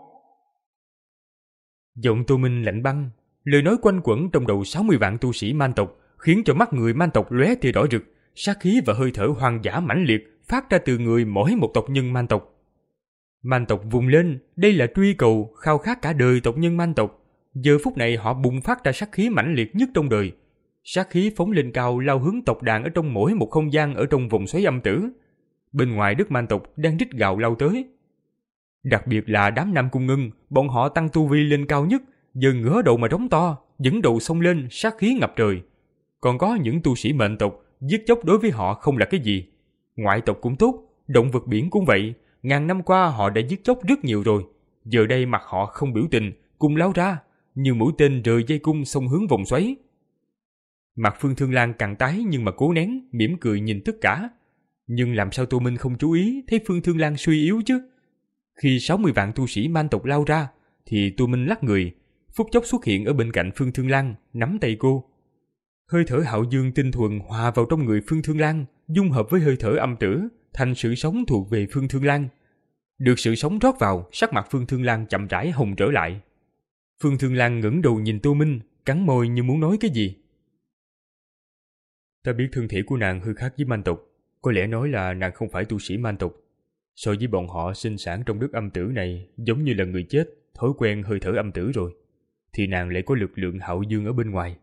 Giọng Tô Minh lạnh băng, lời nói quanh quẩn trong đầu sáu mươi vạn tu sĩ man tộc, khiến cho mắt người man tộc lóe tia đỏ rực, sát khí và hơi thở hoang dã mãnh liệt phát ra từ người mỗi một tộc nhân man tộc. Man tộc vùng lên, đây là truy cầu, khao khát cả đời tộc nhân man tộc. Giờ phút này họ bùng phát ra sát khí mãnh liệt nhất trong đời. Sát khí phóng lên cao lao hướng tộc đàn ở trong mỗi một không gian ở trong vòng xoáy âm tử. Bên ngoài đất man tộc đang rít gào lao tới. Đặc biệt là đám Nam Cung Ngân, bọn họ tăng tu vi lên cao nhất, giờ ngửa đầu mà đóng to, dẫn đầu xông lên, sát khí ngập trời. Còn có những tu sĩ mệnh tộc, giết chóc đối với họ không là cái gì. Ngoại tộc cũng tốt, động vật biển cũng vậy, ngàn năm qua họ đã giết chóc rất nhiều rồi. Giờ đây mặt họ không biểu tình, cùng lao ra, như mũi tên rời dây cung xông hướng vòng xoáy. Mặt Phương Thương Lan càng tái nhưng mà cố nén, mỉm cười nhìn tất cả. Nhưng làm sao Tô Minh không chú ý thấy Phương Thương Lan suy yếu chứ? Khi sáu mươi vạn tu sĩ man tộc lao ra, thì Tô Minh lắc người, phút chốc xuất hiện ở bên cạnh Phương Thương Lan, nắm tay cô. Hơi thở hạo dương tinh thuần hòa vào trong người Phương Thương Lan, dung hợp với hơi thở âm tử, thành sự sống thuộc về Phương Thương Lan. Được sự sống rót vào, sắc mặt Phương Thương Lan chậm rãi hồng trở lại. Phương Thương Lan ngẩng đầu nhìn Tô Minh, cắn môi như muốn nói cái gì. Ta biết thân thể của nàng hơi khác với man tộc, có lẽ nói là nàng không phải tu sĩ man tộc. So với bọn họ sinh sản trong đất âm tử này giống như là người chết, thói quen hơi thở âm tử rồi, thì nàng lại có lực lượng hạo dương ở bên ngoài.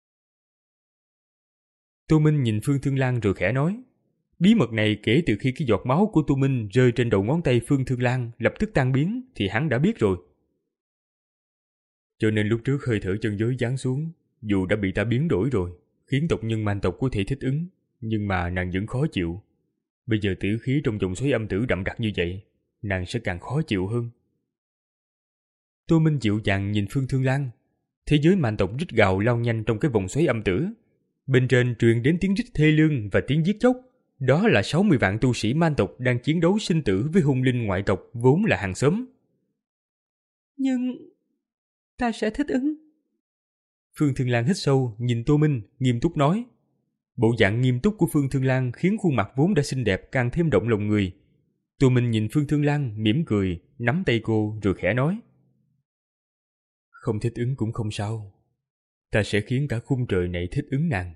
Tô Minh nhìn Phương Thương Lan rồi khẽ nói. Bí mật này kể từ khi cái giọt máu của Tô Minh rơi trên đầu ngón tay Phương Thương Lan lập tức tan biến thì hắn đã biết rồi. Cho nên lúc trước hơi thở chân giới giáng xuống, dù đã bị ta biến đổi rồi, khiến tộc nhân man tộc có thể thích ứng, nhưng mà nàng vẫn khó chịu. Bây giờ tử khí trong dòng xoáy âm tử đậm đặc như vậy, nàng sẽ càng khó chịu hơn. Tô Minh dịu dàng nhìn Phương Thương Lan. Thế giới man tộc rít gào lao nhanh trong cái vòng xoáy âm tử. Bên trên truyền đến tiếng rít thê lương và tiếng giết chóc. Đó là sáu mươi vạn tu sĩ man tộc đang chiến đấu sinh tử với hung linh ngoại tộc vốn là hàng xóm. Nhưng ta sẽ thích ứng. Phương Thương Lan hít sâu, nhìn Tô Minh, nghiêm túc nói. Bộ dạng nghiêm túc của Phương Thương Lan khiến khuôn mặt vốn đã xinh đẹp càng thêm động lòng người. Tô Minh nhìn Phương Thương Lan, mỉm cười, nắm tay cô rồi khẽ nói. Không thích ứng cũng không sao. Ta sẽ khiến cả khung trời này thích ứng nàng.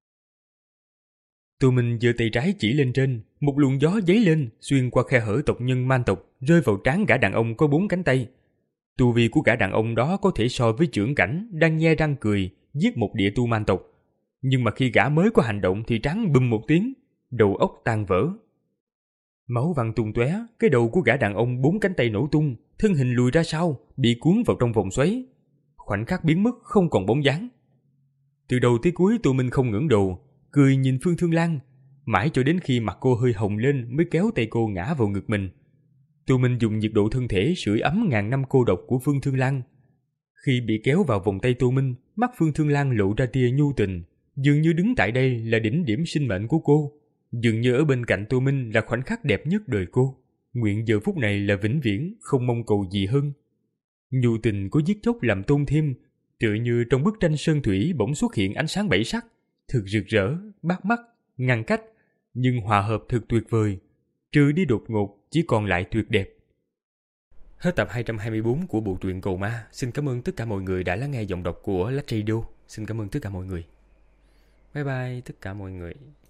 Tô Minh giơ tay trái chỉ lên trên, một luồng gió dấy lên, xuyên qua khe hở tộc nhân man tộc, rơi vào trán gã đàn ông có bốn cánh tay. Tu vi của gã đàn ông đó có thể so với trưởng cảnh đang nhe răng cười, giết một địa tu man tộc. Nhưng mà khi gã mới có hành động thì trán bùm một tiếng, đầu óc tan vỡ. Máu văng tung tóe, cái đầu của gã đàn ông bốn cánh tay nổ tung, thân hình lùi ra sau, bị cuốn vào trong vòng xoáy. Khoảnh khắc biến mất không còn bóng dáng. Từ đầu tới cuối Tô Minh không ngẩng đầu, cười nhìn Phương Thương Lan, mãi cho đến khi mặt cô hơi hồng lên mới kéo tay cô ngã vào ngực mình. Tô Minh dùng nhiệt độ thân thể sưởi ấm ngàn năm cô độc của Phương Thương Lan. Khi bị kéo vào vòng tay Tô Minh, mắt Phương Thương Lan lộ ra tia nhu tình, dường như đứng tại đây là đỉnh điểm sinh mệnh của cô, dường như ở bên cạnh Tô Minh là khoảnh khắc đẹp nhất đời cô. Nguyện giờ phút này là vĩnh viễn, không mong cầu gì hơn. Nhu tình có giết chóc làm tôn thêm, tựa như trong bức tranh sơn thủy bỗng xuất hiện ánh sáng bảy sắc, thực rực rỡ, bắt mắt, ngăn cách, nhưng hòa hợp thực tuyệt vời, trừ đi đột ngột chỉ còn lại tuyệt đẹp. Hết tập hai trăm hai mươi bốn của bộ truyện Cầu Ma. Xin cảm ơn tất cả mọi người đã lắng nghe giọng đọc của Lách Radio. Xin cảm ơn tất cả mọi người. Bye bye tất cả mọi người.